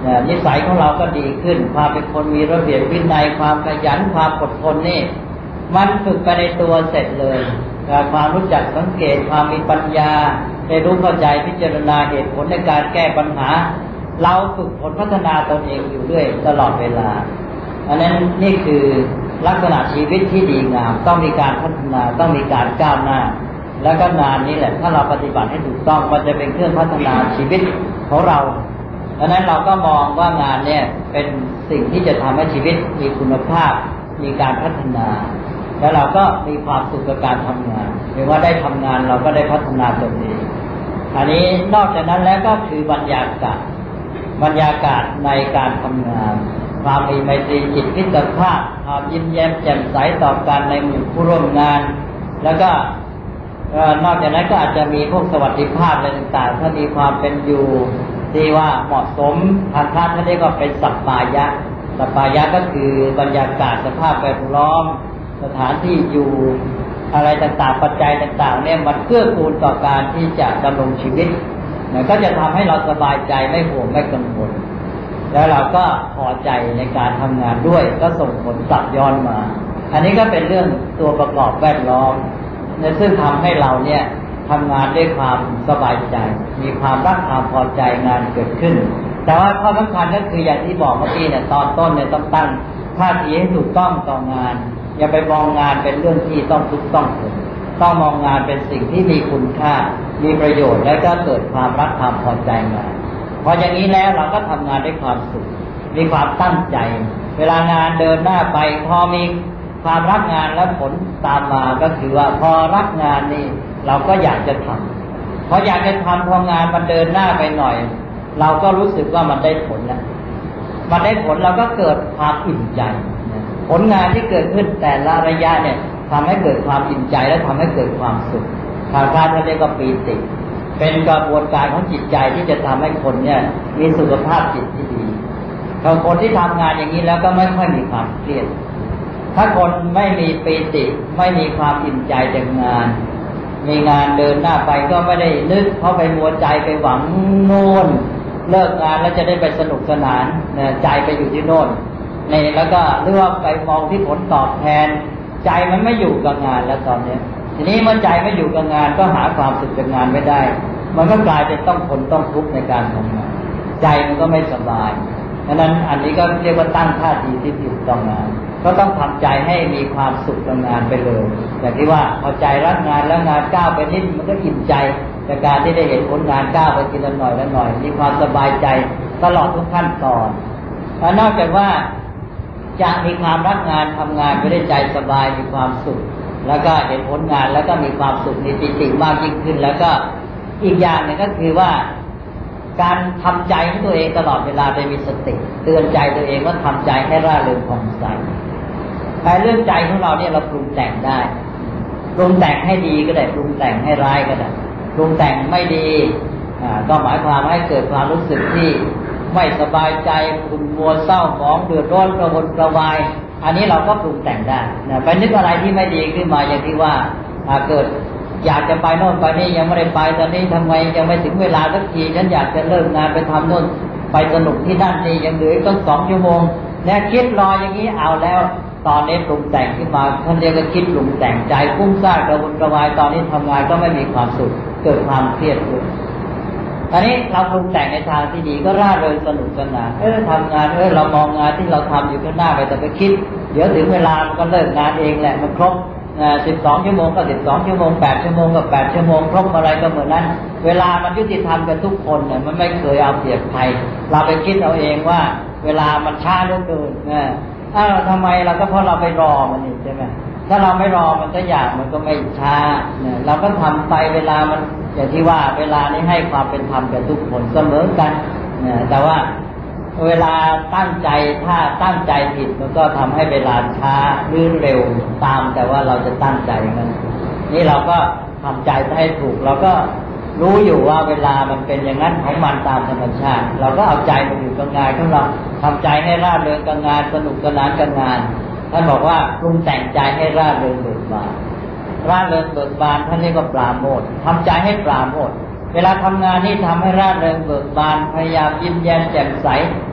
นิสัยของเราก็ดีขึ้นความเป็นคนมีระเบียบวินัยความขยันความอดทนนี่มันฝึกไปในตัวเสร็จเลยความรู้จักสังเกตความมีปัญญาได้รู้เข้าใจพิจารณาเหตุผลในการแก้ปัญหาเราฝึกฝนพัฒนาตนเองอยู่เรื่อยตลอดเวลาอันนั้นนี่คือลักษณะชีวิตที่ดีงามต้องมีการพัฒนาต้องมีการก้าวหน้าแล้วก็งานนี้แหละถ้าเราปฏิบัติให้ถูกต้องมันจะเป็นเครื่องพัฒนาชีวิตของเราดังนั้นเราก็มองว่างานเนี่ยเป็นสิ่งที่จะทำให้ชีวิตมีคุณภาพมีการพัฒนาแล้วเราก็มีความสุขกับการทำงานหรือว่าได้ทำงานเราก็ได้พัฒนาตนเองอันนี้นอกจากนั้นแล้วก็คือบรรยากาศบรรยากาศในการทำงานความมีไมตรีจิตมิตรภาพความยิ้มแย้มแจ่มใสต่อกันในหมู่ผู้ร่วมงานแล้วก็นอกจากนั้นก็อาจจะมีพวกสวัสดิภาพอะไรต่างๆถ้ามีความเป็นอยู่ที่ว่าเหมาะสมทางท่านเขาเรียกว่าเป็นสัปปายะสัปปายะก็คือบรรยากาศสภาพแวดล้อมสถานที่อยู่อะไรต่างๆปัจจัยต่างๆเนี่ยมันเกื้อกูลต่อการที่จะดำรงชีวิตมันก็จะทำให้เราสบายใจไม่ห่วงไม่กังวลแล้วเราก็พอใจในการทำงานด้วยก็ส่งผลกลับย้อนมาอันนี้ก็เป็นเรื่องตัวประกอบแวดล้อมซึ่งทำให้เราเนี่ยทำงานด้วยความสบายใจมีความรักความพอใจงานเกิดขึ้นแต่ว่าข้อสำคัญก็คืออย่างที่บอกเมื่อกี้เนี่ยตอนต้นเนี่ยต้องตั้งท่าทีให้ถูกต้องต่องานอย่าไปมองงานเป็นเรื่องที่ต้องทุกข์ต้องทนต้องมองงานเป็นสิ่งที่มีคุณค่ามีประโยชน์และก็เกิดความรักความพอใจงานพออย่างนี้แล้วเราก็ทำงานด้วยความสุขมีความตั้งใจเวลางานเดินหน้าไปพอมีความรักงานแล้วผลตามมาก็คือว่าพอรักงานนี่เราก็อยากจะทำพออยากจะทำพองานมันเดินหน้าไปหน่อยเราก็รู้สึกว่ามันได้ผลแล้วมันได้ผลเราก็เกิดความอิ่มใจผลงานที่เกิดขึ้นแต่ละระยะเนี่ยทำให้เกิดความอิ่มใจและทำให้เกิดความสุขทางการเรียกว่าปีติเป็นกระบวนการของจิตใจที่จะทำให้คนเนี่ยมีสุขภาพจิตที่ดีถ้าคนที่ทำงานอย่างนี้แล้วก็ไม่ค่อยมีความเครียดถ้าคนไม่มีปีติไม่มีความอิ่มใจจากงานมีงานเดินหน้าไปก็ไม่ได้นึกเข้าไปมัวใจไปหวังโน่นเลิกงานแล้วจะได้ไปสนุกสนานเนี่ยใจไปอยู่ที่โน่นนี่แล้วก็เลือกไปมองที่ผลตอบแทนใจมันไม่อยู่กับงานแล้วตอนนี้ทีนี้เมื่อใจไม่อยู่กับงานก็หาความสุขจากงานไม่ได้มันก็กลายเป็นต้องทนต้องทุกข์ในการทำงานใจมันก็ไม่สบายดังนั้นอันนี้ก็เรียกว่าตั้งท่าทีที่ถูกต้องงานก็ต้องทำใจให้มีความสุขกับงานไปเลยอย่างที่ว่าพอใจรักงานแล้วงานก้าวไปนิดมันก็อิ่มใจจากการที่ได้เห็นผลงานก้าวไปทีละหน่อยละหน่อยมีความสบายใจตลอดทุกขั้นตอนและนอกจากว่าจะมีความรักงานทำงานไปได้ใจสบายมีความสุขแล้วก็เห็นผลงานแล้วก็มีความสุขมีปิติมากยิ่งขึ้นแล้วก็อีกอย่างหนึ่งก็คือว่าการทำใจของตัวเองตลอดเวลาโดยมีสติเตือนใจตัวเองว่าทำใจให้ร่าเริงผ่องใสแต่เรื่องใจของเราเนี่ยเราปรุงแต่งได้ปรุงแต่งให้ดีก็ได้ปรุงแต่งให้ร้ายก็ได้ปรุงแต่งไม่ดีอ่าก็หมายความให้เกิดความรู้สึกที่ไม่สบายใจขุ่นมัวเศร้าหมองเดือดร้อนกระวนกระวายอันนี้เราก็ปรุงแต่งได้นะไปนึกอะไรที่ไม่ดีขึ้นมาอย่างที่ว่าเกิดอยากจะไปโน่นไปนี่ยังไม่ได้ไปตอนนี้ทำไมยังไม่ถึงเวลาสักทีฉันอยากจะเลิกงานไปทำโน่นไปสนุกที่นั่นนี่ยังเหลือตั้งสองชั่วโมงเนี่ยคิดรออย่างนี้เอาแล้วตอนนี้ปรุงแต่งขึ้นมาท่านเรียกว่าคิดปรุงแต่งใจฟุ้งซ่านกระวนกระวายตอนนี้ทำงานก็ไม่มีความสุขเกิดความเครียดขึ้นตอนนี้เราปรุงแต่งในทางที่ดีก็ร่าเริงสนุกสนานเออทำงานเออเรามองงานที่เราทำอยู่ข้างหน้าไปแต่ไปคิดเดี๋ยวถึงเวลามันก็เลิกงานเองแหละมันครบสิบสองชั่วโมงก็สิบสองชั่วโมงแปดชั่วโมงก็แปดชั่วโมงครบอะไรก็เหมือนนั้นเวลามันยุติธรรมกันทุกคนเนี่ยมันไม่เคยเอาเปรียบใครเราไปคิดเอาเองว่าเวลามันช้าเหลือเกินเนี่ยอ้าวทำไมเราก็เพราะเราไปรอมันนี่ใช่ไหมถ้าเราไม่รอมันก็อยากมันก็ไม่ช้าเนี่ยเราก็ทำไปเวลามันอย่างที่ว่าเวลานี้ให้ความเป็นธรรมกับทุกคนเสมอกันเนี่ยแต่ว่าเวลาตั้งใจถ้าตั้งใจผิดมันก็ทำให้เวลาช้าหรือเร็วตามแต่ว่าเราจะตั้งใจมันนี่เราก็ทำใจให้ถูกเราก็รู้อยู่ว่าเวลามันเป็นอย่างนั้นของมันตามธรรมชาติเราก็เอาใจมาอยู่กับงานของเราทำใจให้ร่าเริงกับงานสนุกสนานกับงานท่านบอกว่าปรุงแต่งใจให้ร่าเริงเบิกบานร่าเริงเบิกบานท่านเรียกว่าปราโมทย์ทำใจให้ปราโมทย์เวลาทำงานนี่ทำให้ร่าเริงเบิกบานพยายามยิ้มแย้มแจ่มใส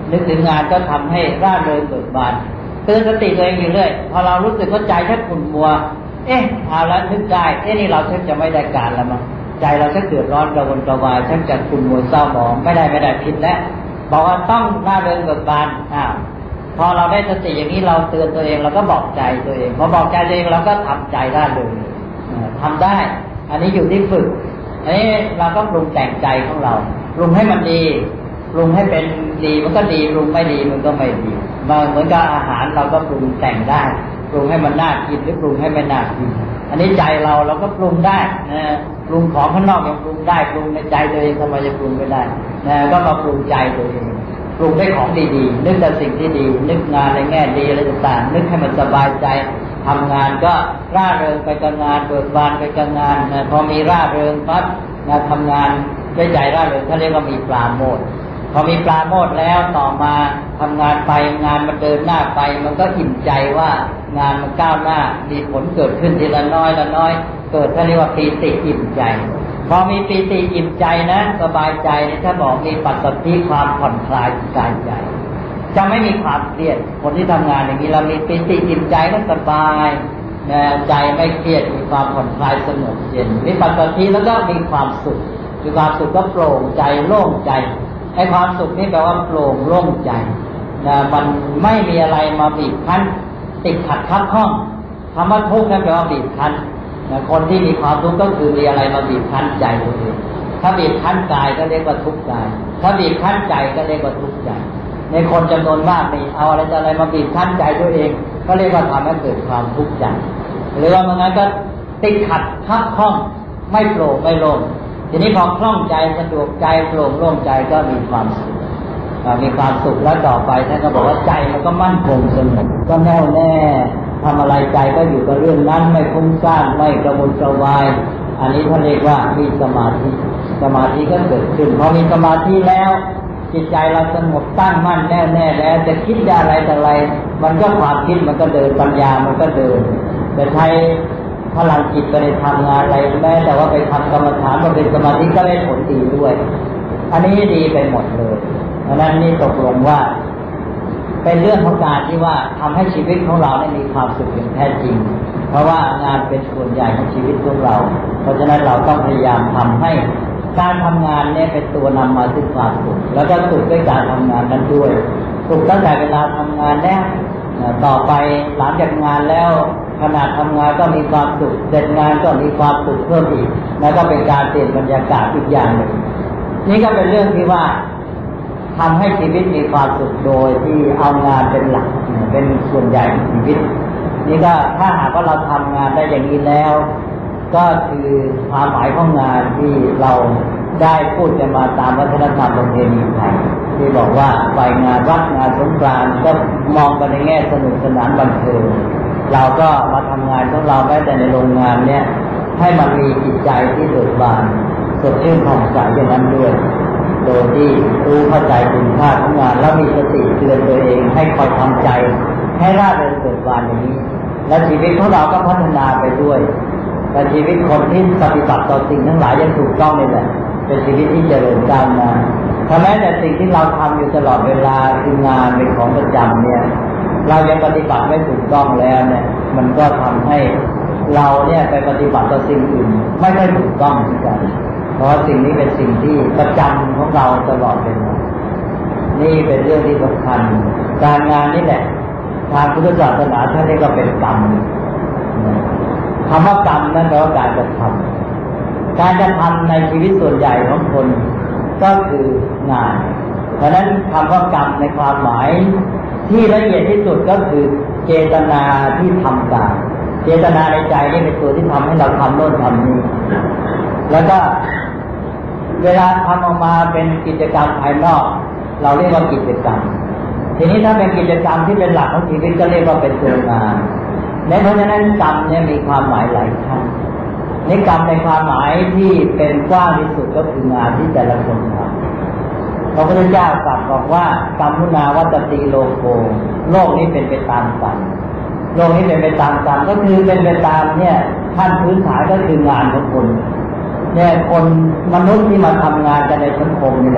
นึกถึงงานก็ทำให้ร่าเริงเบิกบานเตือนสติตัวเองอยู่เรื่อยพอเรารู้สึกว่าใจแค่ขุ่นมัวเอ๊ะเอาละนึกได้เอ๊ะนี่เราชักจะไม่ได้การแล้วมั้งใจเราชักเดือดร้อนกระวนกระวายชักจะขุ่นมัวเศร้าหมองไม่ได้ไม่ได้ผิดแล้วบอกว่าต้องร่าเริงเบิกบานอ้าวพอเราได้สติอย่างนี้เราเตือนตัวเองเราก็บอกใจตัวเองพอบอกใจตัวเองเราก็ทำใจร่าเริงทำได้อันนี้อยู่ที่ฝึกอันนี้เราก็ปรุงแต่งใจของเราปรุงให้มันดีปรุงให้เป็นดีมันก็ดีปรุงไม่ดีมันก็ไม่ดีมาเหมือนกับอาหารเราก็ปรุงแต่งได้ปรุงให้มันน่ากินหรือปรุงให้ไม่น่ากินอันนี้ใจเราเราก็ปรุงได้นะปรุงของข้างนอกยังปรุงได้ปรุงในใจตัวเองทำไมจะปรุงไม่ได้นะก็มาปรุงใจตัวเองปรุงได้ของดีๆนึกแต่สิ่งที่ดีนึกงานในแง่ดีอะไรต่างๆนึกให้มันสบายใจทำงานก็ร่าเริงไปกับงานเบิกบานไปกับงานนะพอมีร่าเริงปั๊บนะทำงานด้วยใจร่าเริงเขาเรียกว่ามีปราโมทย์พอมีปราโมทย์แล้วต่อมาทำงานไปงานมันเดินหน้าไปมันก็อิ่มใจว่างานมันก้าวหน้ามีผลเกิดขึ้นทีละน้อยละน้อยเกิดเขาเรียกว่าปีติอิ่มใจพอมีปีติอิ่มใจนะสบายใจถ้าบอกมีปัสสัทธิความผ่อนคลายกายใจจะไม่มีความเครียดคนที่ทำงานอย่างนี้เรามีปีติอิ่มใจก็สบายนะใจไม่เครียดมีความผ่อนคลายสงบเย็นมีปัสสัทธิแล้วก็มีความสุขมีความสุขก็โปร่งใจโล่งใจไอ้ความสุขนี่แปลว่าโปร่งโล่งใจนะมันไม่มีอะไรมาบีบคั้นติดขัดคับข้องคำว่าทุกข์นั่นแปลว่าบีบคั้นนะคนที่มีความทุกข์ก็คือมีอะไรมาบีบคั้นใจตัวเองถ้าบีบคั้นกายก็เรียกว่าทุกข์กายถ้าบีบคั้นใจก็เรียกว่าทุกข์ใจในคนจำนวนมากนี่เอาอะไรจะอะไรมาบีบคั้นใจตัวเองก็เรียกว่าทำให้เกิดความทุกข์ใจหรือว่ามันงั้นก็ติดขัดคับข้องไม่โปร่งไม่โล่งทีนี้พอคล่องใจสะดวกใจโปร่งโล่งใจก็มีความสุขมีความสุขแล้วต่อไปท่านก็บอกว่าใจมันก็มั่นคงสงบก็แน่วแน่ทำอะไรใจก็อยู่กับเรื่องนั้นไม่ฟุ้งซ่านไม่กระวนกระวายอันนี้ท่านเรียกว่ามีสมาธิสมาธิก็เกิดขึ้นพอมีสมาธิแล้วจิตใจเราสงบตั้งมั่นแน่วแน่แล้วจะคิดอะไรแต่อะไรมันก็ความคิดมันก็เดินปัญญามันก็เดินแต่ใช้พลังจิตไปในทำงานอะไรแม้แต่ว่าไปทำกรรมฐานมาเป็นสมาธิก็ได้ผลดีด้วยอันนี้ดีไปหมดเลยเพราะนั้นนี่ตกลงว่าเป็นเรื่องของการที่ว่าทำให้ชีวิตของเราได้มีความสุขอย่างแท้จริงเพราะว่างานเป็นส่วนใหญ่ของชีวิตของเราเพราะฉะนั้นเราต้องพยายามทำให้การทำงานเนี่ยเป็นตัวนำมาซึ่งความสุขแล้วก็สุขด้วยการทำงานนั้นด้วยสุขตั้งแต่เวลาทำงานแล้วต่อไปหลังจากงานแล้วขณะทำงานก็มีความสุขเสร็จงานก็มีความสุขเพิ่มอีกแล้วก็เป็นการเปลี่ยนบรรยากาศอีกอย่างหนึ่งนี่ก็เป็นเรื่องที่ว่าทำให้ชีวิตมีความสุขโดยที่เอางานเป็นหลักเป็นส่วนใหญ่ของชีวิตนี่ก็ถ้าหากว่าเราทำงานได้อย่างนี้แล้วก็คือความหมายของงานที่เราได้พูดกันมาตามวัฒนธรรมประเพณีไทยที่บอกว่าไปงานวัดงานสงกรานต์ก็มองกันในแง่สนุกสนานบันเทิงเราก็มาทำงานของเราแม้แต่ในโรงงานเนี่ยให้มันมีจิตใจที่เบิกบานสดชื่นผ่องใสอย่างนั้นด้วยโดยที่รู้เข้าใจคุณค่าของงานแล้วมีสติเตือนตัวเองให้คอยทำใจให้ร่าเริงเบิกบานอย่างนี้และชีวิตของเราก็พัฒนาไปด้วยแต่ชีวิตคนที่ปฏิบัติต่อสิ่งทั้งหลายยังถูกต้องนี่แหละเป็นชีวิตที่เจริญก้าวหน้าถ้าแม้แต่สิ่งที่เราทำอยู่ตลอดเวลาคืองานเป็นของประจำเนี่ยเรายังปฏิบัติไม่ถูกต้องแล้วเนี่ยมันก็ทำให้เราเนี่ยไปปฏิบัติต่อสิ่งอื่นไม่ค่อยถูกต้องเหมือนกันเพราะสิ่งนี้เป็นสิ่งที่ประจำของเราตลอดเวลานี่เป็นเรื่องที่สำคัญการงานนี่แหละทางพุทธศาสนาท่านเรียกว่าเป็นกรรมคำว่ากรรมนั่นแปลว่าการกระทำการกระทำในชีวิตส่วนใหญ่ของคนก็คืองานเพราะฉะนั้นคำว่ากรรมในความหมายที่ละเอียดที่สุดก็คือเจตนาที่ทำการเจตนาในใจนี่เป็นตัวที่ทำให้เราทำโน่นทำนี้แล้วก็เวลาทำออกมาเป็นกิจกรรมภายนอกเราเรียกว่ากิจกรรมทีนี้ถ้าเป็นกิจกรรมที่เป็นหลักของชีวิตก็เรียกว่าเป็นตัวงานเพราะฉะนั้นกรรมเนี่ยมีความหมายหลายขั้นในกรรมในความหมายที่เป็นกว้างที่สุดก็คืองานที่แต่ละคนทำพระพุทธเจ้าตรัสบอกว่ากรรมุนาวัตติโลโกโลกนี้เป็นไปตามกรรมโลกนี้เป็นไปตามกรรมก็คือเป็นไปตามเนี่ยขั้นพื้นฐานก็คืองานของคนเนี่ยคนมนุษย์ที่มาทำงานกันในสังคมนี่แหละ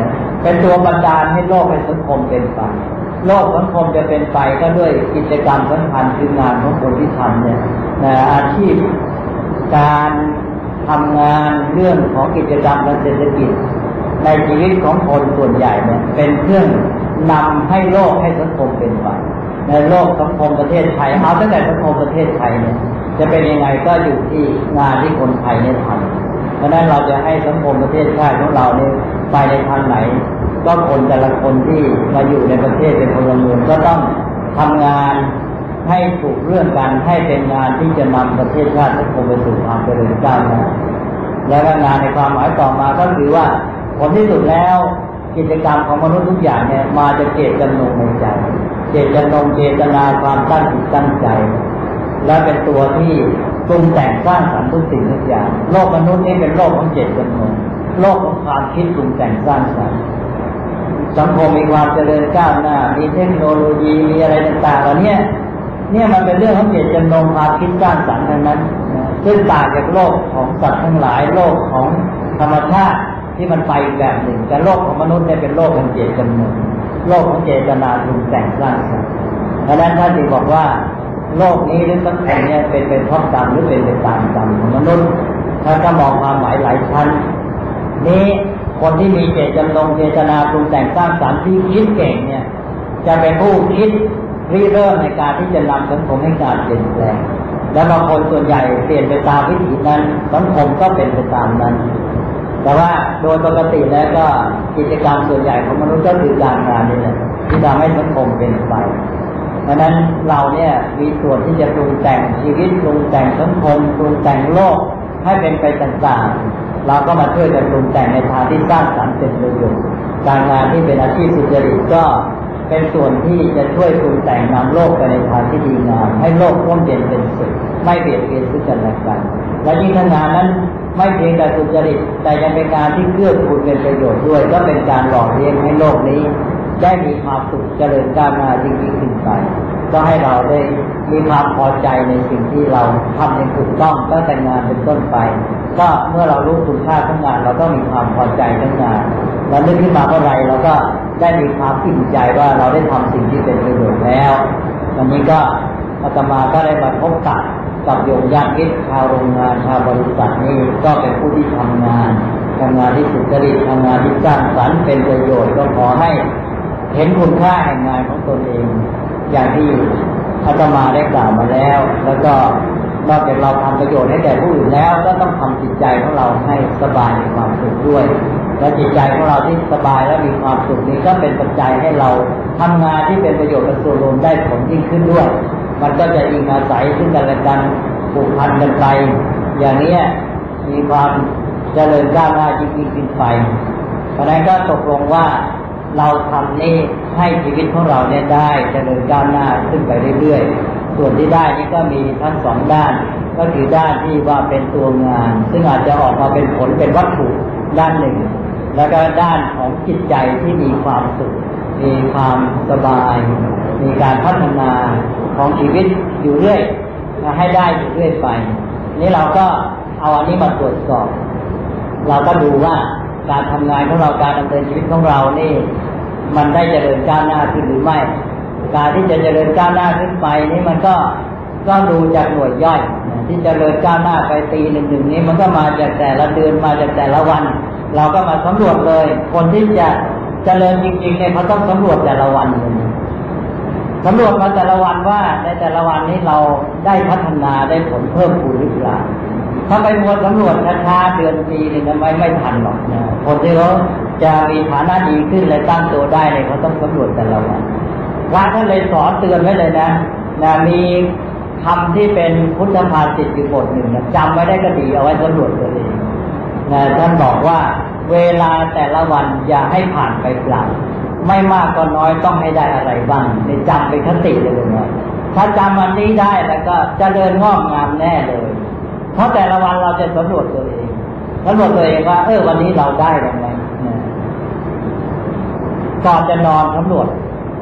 เป็นตัวบันดาลให้โลกให้สังคมเป็นไปโลกสังคมจะเป็นไปก็ด้วยกิจกรรมสำคัญคืองานของคนที่ทำเนี่ยในอาชีพการทำงานเรื่องของกิจกรรมทางเศรษฐกิจในชีวิตของคนส่วนใหญ่เนี่ยเป็นเครื่องนำให้โลกให้สังคมเป็นไปในโลกสังคมประเทศไทยเอาตั้งแต่สังคมประเทศไทยเนี่ยจะเป็นยังไงก็อยู่ที่งานที่คนไทยเนี่ยทำเพราะนั้นเราจะให้สังคมประเทศชาติของเราเนี่ยไปในทางไหนก็คนแต่ละคนที่มาอยู่ในประเทศเป็นพลเมืองก็ต้องทำงานให้ถูกเรื่องกันให้เป็นงานที่จะนำประเทศชาติสังคมไปสู่ความเจริญก้าวหน้าและงานในความหมายต่อมาก็คือว่าผลที่สุดแล้วกิจกรรมของมนุษย์ทุกอย่างเนี่ยมาจากเจตจำนงในใจเจตจำนงเจตนาความตั้งจิตตั้งใจและเป็นตัวที่ปรุงแต่งสร้างสรรค์ทุกสิ่งทุกอย่างโลกมนุษย์นี่เป็นโลกของเจตจำนงโลกของความคิดปรุงแต่งสร้างสรรค์สังคมมีความเจริญก้าวหน้ามีเทคโนโลยีมีอะไรต่างๆเหล่านี้เนี่ยมันเป็นเรื่องของเจตจำนงความคิดสร้างสรรค์ทั้งนั้นซึ่งต่างจากโลกของสัตว์ทั้งหลายโลกของธรรมชาติที่มันไปแบบหนึ่งแต่โลกของมนุษย์เนี่ยเป็นโลกของเจตจำนงโลกของเจตนาปรุงแต่งสร้างสรรค์ดังนั้นท่านจึงบอกว่าโลกนี้หรือสังคมเนี่ยเป็นเป็นเพราะกรรมหรือเป็นไปตามกรรมของมนุษย์ถ้าก็มองความหมายหลายชั้นนี้คนที่มีเจตจำนงเจตนาปรุงแต่งสร้างสรรค์ที่คิดเก่งเนี่ยจะเป็นผู้คิดริเริ่มในการที่จะนำสังคมให้การเปลี่ยนแปลงและบางคนส่วนใหญ่เปลี่ยนไปตามวิถีนั้นสังคมก็เป็นไปตามนั้นแต่ว่าโดยปกติแล้วก็กิจกรรมส่วนใหญ่ของมนุษย์ก็คือการงานนี่แหละที่ทำให้สังคมเป็นไปเพราะนั้นเราเนี่ยมีส่วนที่จะปรุงแต่งชีวิตปรุงแต่งสังคมปรุงแต่งโลกให้เป็นไปต่างๆเราก็มาช่วยกันปรุงแต่งในทางที่สร้างสรรค์เป็นประโยชน์การงานที่เป็นอาชีพสุจริตก็เป็นส่วนที่จะช่วยปรุงแต่งนำโลกไปในทางที่ดีงามให้โลกร่มเย็นเป็นสุขไม่เบียดเบียนซึ่งกันและกันและยิ่งถ้างานนั้นไม่เพียงแต่สุจริตแต่ยังเป็นการที่เกื้อกูลเป็นประโยชน์ด้วยก็เป็นการหล่อเลี้ยงให้โลกนี้ได้มีความสุขเจริญก้าวหน้ายิ่งยิ่งขึ้นไปก็ให้เราได้มีความพอใจในสิ่งที่เราทำอย่างถูกต้องตั้งแต่งานเป็นต้นไปก็เมื่อเรารู้คุณค่าของงานเราก็มีความพอใจทั้งงานแล้วนึกขึ้นมาเมื่อไรเราก็ได้มีความอิ่มใจว่าเราได้ทำสิ่งที่เป็นประโยชน์แล้ววันนี้ก็อาตมาก็ได้มาพบกับกับโยมญาติมิตรชาวโรงงานชาวบริษัทนี้ก็เป็นผู้ที่ทำงานทำงานที่สุจริตทำงานที่สร้างสรรค์เป็นประโยชน์ก็ขอให้เห็นคุณค่าแห่งงานของตนเองอย่างที่อาตมาได้กล่าวมาแล้วแล้วก็นอกจากเราทำประโยชน์ให้แก่ผู้อื่นแล้วก็ต้องทำจิตใจของเราให้สบายมีความสุขด้วยและจิตใจของเราที่สบายและมีความสุขนี้ก็เป็นปัจจัยให้เราทำงานที่เป็นประโยชน์กับส่วนรวมได้ผลยิ่งขึ้นด้วยมันก็จะอิงอาศัยซึ่งกันและกันผูกพันกันไปอย่างนี้มีความเจริญก้าวหน้ายิ่งยิ่งขึ้นไปเพราะฉะนั้นก็ตกลงว่าเราทำนี่ให้ชีวิตของเราเนี่ยได้เจริญก้าวหน้าขึ้นไปเรื่อยๆส่วนที่ได้นี่ก็มีทั้งสองด้านก็คือด้านที่ว่าเป็นตัวงานซึ่งอาจจะออกมาเป็นผลเป็นวัตถุด้านหนึ่งแล้วก็ด้านของจิตใจที่มีความสุขมีความสบายมีการพัฒนาของชีวิตอยู่เรื่อยให้ได้อยู่เรื่อยไปนี่เราก็เอาอันนี้มาตรวจสอบเราก็ดูว่าการทำงานของเราการดำเนินชีวิตของเรานี่มันได้เจริญก้าวหน้าขึ้นหรือไม่การที่จะเจริญก้าวหน้าขึ้นไปนี่มันก็ก็ดูจากหน่วยย่อยที่เจริญก้าวหน้าไปปีหนึ่งหนึ่งนี้มันก็มาจากแต่ละเดือนมาจากแต่ละวันเราก็มาสำรวจเลยคนที่จะเจริญจริงๆเนี่ยเขาต้องสำรวจแต่ละวันเลยสำรวจมาแต่ละวันว่าในแต่ละวันนี้เราได้พัฒนาได้ผลเพิ่มพูนหรือเปล่าถ้าไปมัวสำรวจช้าๆเดือนปีนึงมันไม่ไม่ทันหรอกนะคนที่เขาจะมีฐานะดีขึ้นและตั้งตัวได้เลยเขาต้องสำรวจแต่ละวันพระท่านเลยสอนเตือนไว้เลยนะนะมีคำที่เป็นพุทธภาษิตอยู่บทหนึ่งนะจำไว้ได้ก็ดีเอาไว้สำรวจตัวเองนะท่านบอกว่าเวลาแต่ละวันอย่าให้ผ่านไปเปล่าไม่มากก็น้อยต้องให้ได้อะไรบ้างในจำเป็นคติเลยนะถ้าจำวันนี้ได้แล้วก็เจริญงอกงามแน่เลยเพราะแต่ละวันเราจะสำรวจตัวเองสำรวจตัวเองว่าเออวันนี้เราได้ยังไงก่อนจะนอนสำรวจ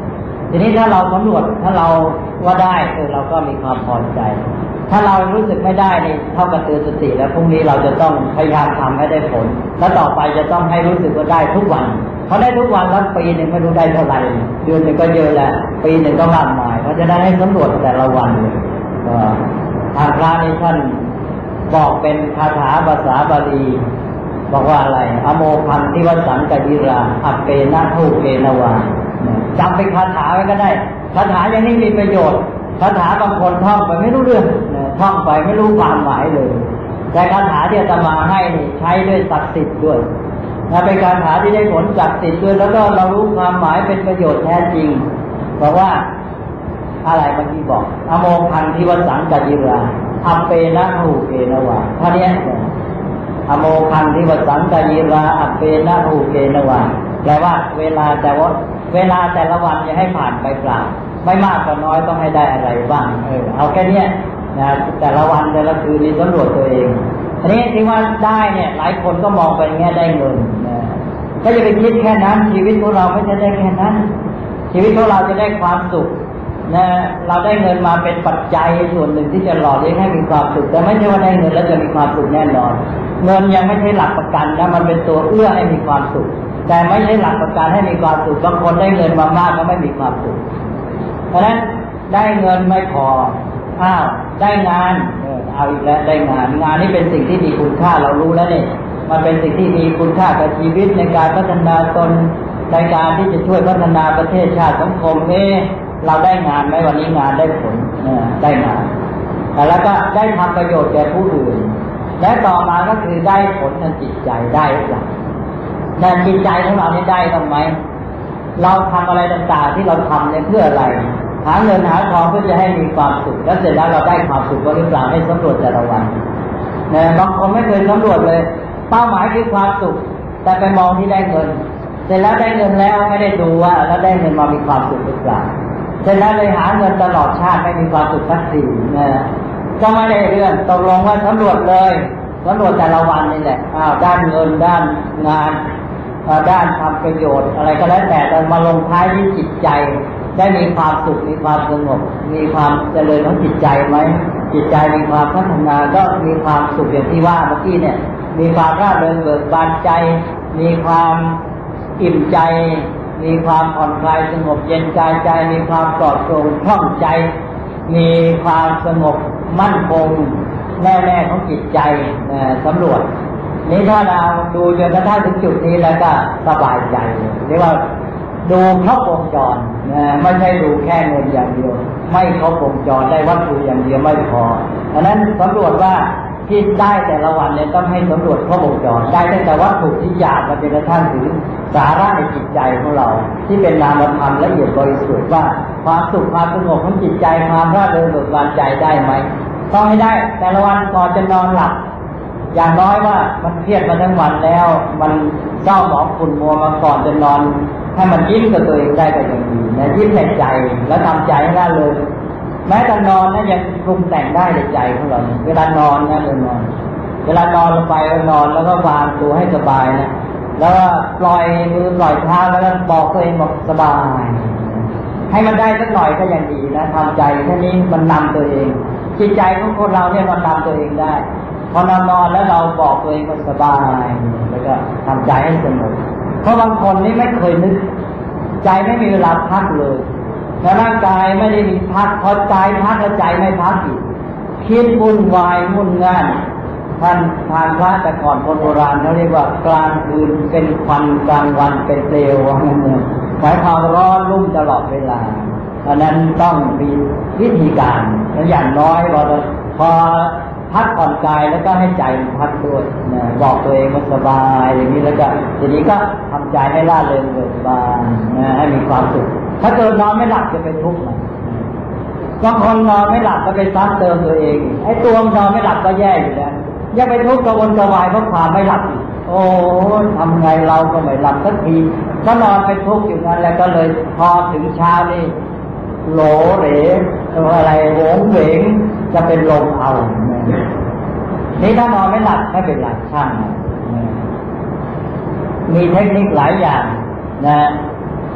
ทีนี้ถ้าเราสำรวจถ้าเราว่าได้เออเราก็มีความพอใจถ้าเรารู้สึกไม่ได้นี่เท่ากับเตือนสติแล้วพรุ่งนี้เราจะต้องพยายามทำให้ได้ผลแล้วต่อไปจะต้องให้รู้สึกว่าได้ทุกวันพอได้ทุกวันแล้วปีหนึ่งไม่รู้ได้เท่าไหร่เดือนหนึ่งก็เยอะแล้วปีหนึ่งก็มากมายเพราะฉะนั้นให้สำรวจแต่ละวันเลยทางพระนี่ท่านบอกเป็นคาถาภาษาบาลีบอกว่าอะไรอโมพันธิวสังกยิราอัปเปนะทุเกนวาจำเป็นคาถาไว้ก็ได้คาถาอย่างนี้มีประโยชน์คาถาบางคนท่องไปไม่รู้เรื่องท่องไปไม่รู้ความหมายเลยแต่คาถาที่อาตมาให้นี่ใช้ด้วยศักดิ์สิทธิ์ด้วยนะเป็นคาถาที่ได้ผลศักดิ์สิทธิ์ด้วยแล้วก็เรารู้ความหมายเป็นประโยชน์แท้จริงเพราะว่าอะไรเมื่อกี้บอกอโมพันธิวสังกยิราอัปเปนะทุเกนวาท่านี้อโมคันทิวสังกยิราอัปเปนะทุเกนวาแปลว่าเวลาแต่ว่าเวลาแต่ละวันอย่าให้ผ่านไปเปล่าไม่มากก็น้อยต้องให้ได้อะไรบ้างเออเอาแค่นี้นะแต่ละวันแต่ละคืนนี้สำรวจตัวเองอันนี้ที่ว่าได้เนี่ยหลายคนก็มองไปแง่ได้เงินนะก็อย่าไปคิดแค่นั้นชีวิตของเราไม่ใช่ได้แค่นั้นชีวิตของเราจะได้ความสุขนะเราได้เงินมาเป็นปัจจัยส่วนหนึ่งที่จะหล่อเลี้ยงให้มีความสุขแต่ไม่ใช่ว่าได้เงินแล้วจะมีความสุขแน่นอนเงินยังไม่ใช่หลักประกันนะมันเป็นตัวเอื้อให้มีความสุขแต่ไม่ใช่หลักประกันให้มีความสุขบางคนได้เงินมามากก็ไม่มีความสุขเพราะฉะนั้นได้เงินไม่พออ้าวได้งานเออเอาอีกแล้วได้งานงานนี้เป็นสิ่งที่มีคุณค่าเรารู้แล้วนี่มันเป็นสิ่งที่มีคุณค่ากับชีวิตในการพัฒนาตนในการที่จะช่วยพัฒนาประเทศชาติสังคมเอเราได้งานไหมวันนี้งานได้ผลได้งานแล้วก็ได้ทำประโยชน์แก่ผู้อื่นและต่อมาก็คือได้ผลทางจิตใจได้หรือเปล่าแต่จิตใจของเรานี่ได้บ้างไหมเราทำอะไรต่างๆที่เราทำเนี่ยเพื่ออะไรหาเงินหาทองเพื่อจะให้มีความสุขแล้วเสร็จแล้วเราได้ความสุขหรือเปล่าให้สำรวจแต่ละวันเนี่ยบางคนไม่เคยสำรวจเลยเป้าหมายคือความสุขแต่ไปมองที่ได้เงินเสร็จแล้วได้เงินแล้วไม่ได้ดูว่าแล้วได้เงินมามีความสุขหรือเปล่าเสร็จแล้วเลยหาเงินตลอดชาติไม่มีความสุขสักทีนะก็ไม่ได้เรื่องตกลงว่าสำรวจเลยสำรวจแต่ละวันนี่แหละอ้าวด้านเงินด้านงานด้านทำประโยชน์อะไรก็แล้วแต่แต่มาลงท้ายที่จิตใจได้มีความสุขมีความสงบมีความเจริญของจิตใจไหมจิตใจมีความพัฒนาก็มีความสุขอย่างที่ว่าเมื่อกี้เนี่ยมีความร่าเริงเบิกบานใจมีความอิ่มใจมีความผ่อนคลายสงบเย็นกายใจมีความปลอดโปร่งคล่องใจมีความสงบมั่นคงแน่แน่ของจิตใจสำรวจนี้ถ้าเราดูจนกระทั่งถึงจุดนี้แล้วก็สบายใจเรียกว่าดูครบวงจรไม่ใช่ดูแค่เงินอย่างเดียวไม่ครบวงจรได้วัตถุอย่างเดียวไม่พอเพราะนั้นสำรวจว่าที่ได้แต่ละวันเนี่ยต้องให้สำรวจครบวงจรได้ตั้งแต่วัตถุที่หยาบมาจนกระทั่งถึงสาระในจิตใจของเราที่เป็นนามธรรมละเอียดบริสุทธิ์ว่าความสุขความสงบของจิตใจความร่าเริงเบิกบานใจได้ไหมต้องให้ได้แต่ละวันก่อนจะนอนหลับอย่างน้อยว่ามันเครียดมาทั้งวันแล้วมันเศร้าหมองขุ่นมัวมาก่อนจะนอนให้มันยิ้มกับตัวเองได้ก็ยังดีนะยิ้มในใจแล้วทำใจให้ร่าเริงแม้แต่นอนนะยังปรุงแต่งได้ในใจของเราเวลานอนนะเวลานอนเวลานอนลงไปนอนแล้วก็วางตัวให้สบายนะแล้วก็ปล่อยมือปล่อยเท้าแล้วก็บอกตัวเองบอกสบายให้มันได้สักหน่อยก็ยังดีนะทำใจแค่นี้มันนำตัวเองจิตใจของคนเราเนี่ยมันนำตัวเองได้พอนอนนอนแล้วเราบอกตัวเองมันสบายแล้วก็ทำใจให้สงบเพราะบางคนนี่ไม่เคยนึกใจไม่มีเวลาพักเลยแล้วร่างกายไม่ได้มีพักพอใจพักแล้วใจไม่พักอีกคิดวุ่นวายมุ่นง่านท่านทานพระแต่ก่อนคนโบราณเขาเรียกว่ากลางคืนเป็นควันกลางวันเป็นเปลวว่างั้นเลยหมายความร้อนรุ่มตลอดเวลาเพราะนั้นต้องมีวิธีการและอย่างน้อยพอพอพักผ่อนกายแล้วก็ให้ใจพักด้วยนะบอกตัวเองว่าสบายอย่างนี้แล้วก็ทีนี้ก็ทำใจให้ร่าเริงเบิกบานนะให้มีความสุขถ้าเกิดนอนไม่หลับจะเป็นทุกข์นะบางคนนอนไม่หลับก็ไปซ้ำเติมตัวเองไอ้ตัวนอนไม่หลับก็แย่อยู่แล้วยังไปทุกข์กังวลกระวายเพราะความไม่หลับอีกโอ้ทำไงเราก็ไม่หลับสักทีก็นอนไปทุกข์อยู่นั้นแล้วก็เลยพอถึงเช้านี่โหลเหลอะไรโหงเหวงจะเป็นลมเอานี่ถ้านอนไม่หลับไม่เป็นไรช่างมีเทคนิคหลายอย่างนะ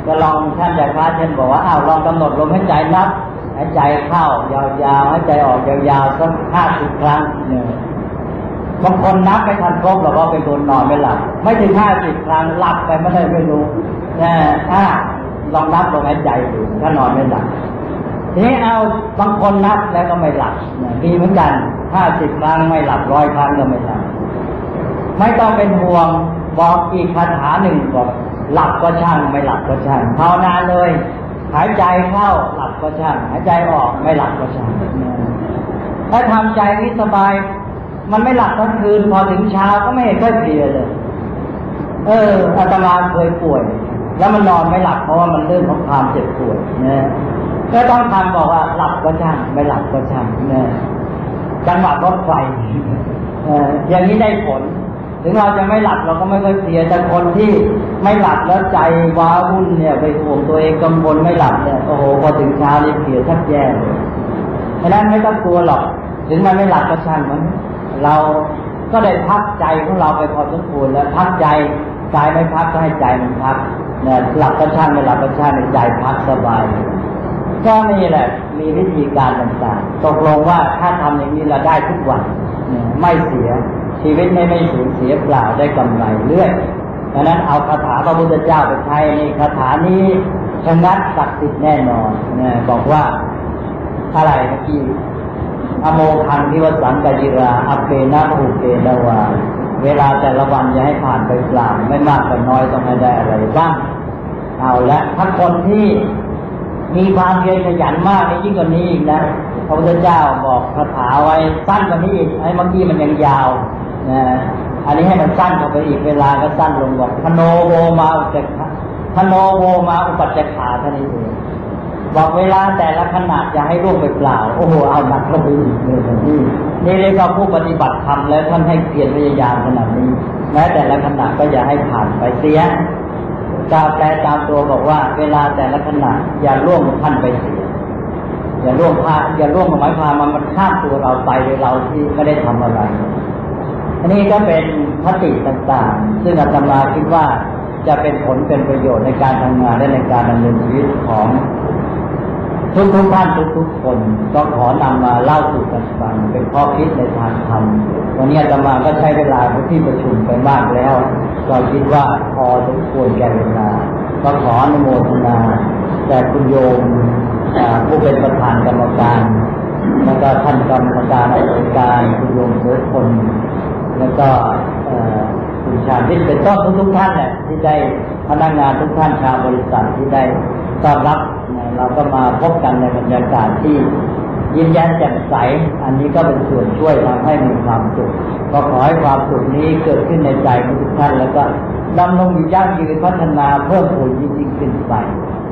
ก็ลองท่านอาจารย์พระเช่นบอกว่าอ้าวลองกำหนดลมหายใจนับหายใจเข้ายาวๆหายใจออกยาวๆสักห้าสิบครั้งเนี่ยบางคนนับไม่ทันครบหรอกว่าเป็นคนนอนไม่หลับไม่ถึงห้าสิบครั้งหลับไปไม่ได้ไม่รู้แต่ถ้าลองนับลมหายใจดูถ้านอนไม่หลับทีนี้เอาบางคนนับแล้วก็ไม่หลับมีเหมือนกันห้าสิบครั้งไม่หลับร้อยครั้งก็ไม่หลับไม่ต้องเป็นห่วงบอกอีกคาถาหนึ่งบอกหลับก็ช่างไม่หลับก็ช่างภาวนาเลยหายใจเข้าหลับก็ช่างหายใจออกไม่หลับก็ช่างถ้าทำใจนี้สบายมันไม่หลับทั้งคืนพอถึงเช้าก็ไม่เห็นค่อยเพลียเลยเอออาตมาเคยป่วยแล้วมันนอนไม่หลับเพราะว่ามันเรื่องของความเจ็บป่วยนะก็ต้องทำบอกว่าหลับก็ช่างไม่หลับก็ช่างนะจังหวะรถไฟเอออย่างนี้ได้ผลถึงเราจะไม่หลับเราก็ไม่ค่อยเพลียแต่คนที่ไม่หลับแล้วใจว้าวุ่นเนี่ยไปห่วงตัวเองกังวลไม่หลับเนี่ยโอ้โหพอถึงเช้านี่เพลียแทบแย่เลยเพราะนั้นไม่ต้องกลัวหรอกถึงมันไม่หลับก็ช่างมันเราก็ได้พักใจของเราไปพอสมควรแล้วพักใจใจไม่พักก็ให้ใจมันพักเนี่ยหลับก็ช่างไม่หลับก็ช่างในใจพักสบายก็นี่แหละมีวิธีการต่างๆตกลงว่าถ้าทำอย่างนี้เราได้ทุกวันไม่เสียชีวิตไม่ไม่สูญเสียเปล่าได้กำไรเรื่อยดังนั้นเอาคาถาพระพุทธเจ้าไปใช้นี่คาถานี้ชนะศักดิ์สิทธิ์แน่นอนเนี่ยบอกว่าอะไรเมื่อกี้อโมคังทิวสังกจิราอเปนะภูเปนวาเวลาแต่ละวันอย่าให้ผ่านไปเปล่าไม่มากก็น้อยต้องให้ได้อะไรบ้างเอาละถ้าคนที่มีความเพียรขยันมากนี่ยิ่งกว่านี้อีกนะพระพุทธเจ้าบอกคาถาไว้สั้นกว่านี้อีกไอ้เมื่อกี้มันยังยาวนะอันนี้ให้มันสั้นเข้าไปอีกเวลาก็สั้นลงบอกพโนโวมาอุปจักขาพโนโวมาอุปจักขาเท่านี้เองบอกเวลาแต่ละขนาดอย่าให้ล่วงไปเปล่าโอ้โหเอาหนักเข้าไปอีกเลยนี่นี่เรียกว่าผู้ปฏิบัติธรรมแล้วท่านให้เพียรพยายามขนาดนี้แม้แต่ละขนาดก็อย่าให้ผ่านไปเสียกาแปลตามตัวบอกว่าเวลาแต่ละขณะอย่าล่วงท่านไปเสียอย่าล่วงพาอย่าล่วงหมายความมันมันข้ามตัวเราไปโดยเราที่ไม่ได้ทำอะไรอันนี้ก็เป็นคติต่างๆซึ่งอาตมาคิดว่าจะเป็นผลเป็นประโยชน์ในการทำงานและในการดำเนินชีวิตของทุกทุกท่านทุกทุกคนก็ขอนำมาเล่าสู่กันฟังเป็นข้อคิดในทางธรรมวันนี้อาตมาก็ใช้เวลาที่ประชุมไปมากแล้วก็คิดว่าพอสมควรแก่เวลาก็ขออนุโมทนาแต่คุณโยมผู้เป็นประธานกรรมการแล้วก็ท่านกรรมการในองค์การคุณโยมทุกคนแล้วก็คุณชาญที่เป็นต้นทุกท่านแหละที่ได้พนักงานทุกท่านชาวบริษัทที่ได้ต้อนรับเราก็มาพบกันในบรรยากาศที่ยิ้มแย้มแจ่มใสอันนี้ก็เป็นส่วนช่วยทำให้มีความสุขก็ขอให้ความสุขนี้เกิดขึ้นในใจของทุกท่านแล้วก็ดำรงอยู่ยั่งยืนพัฒนาเพิ่มพูนยิ่งขึ้นไป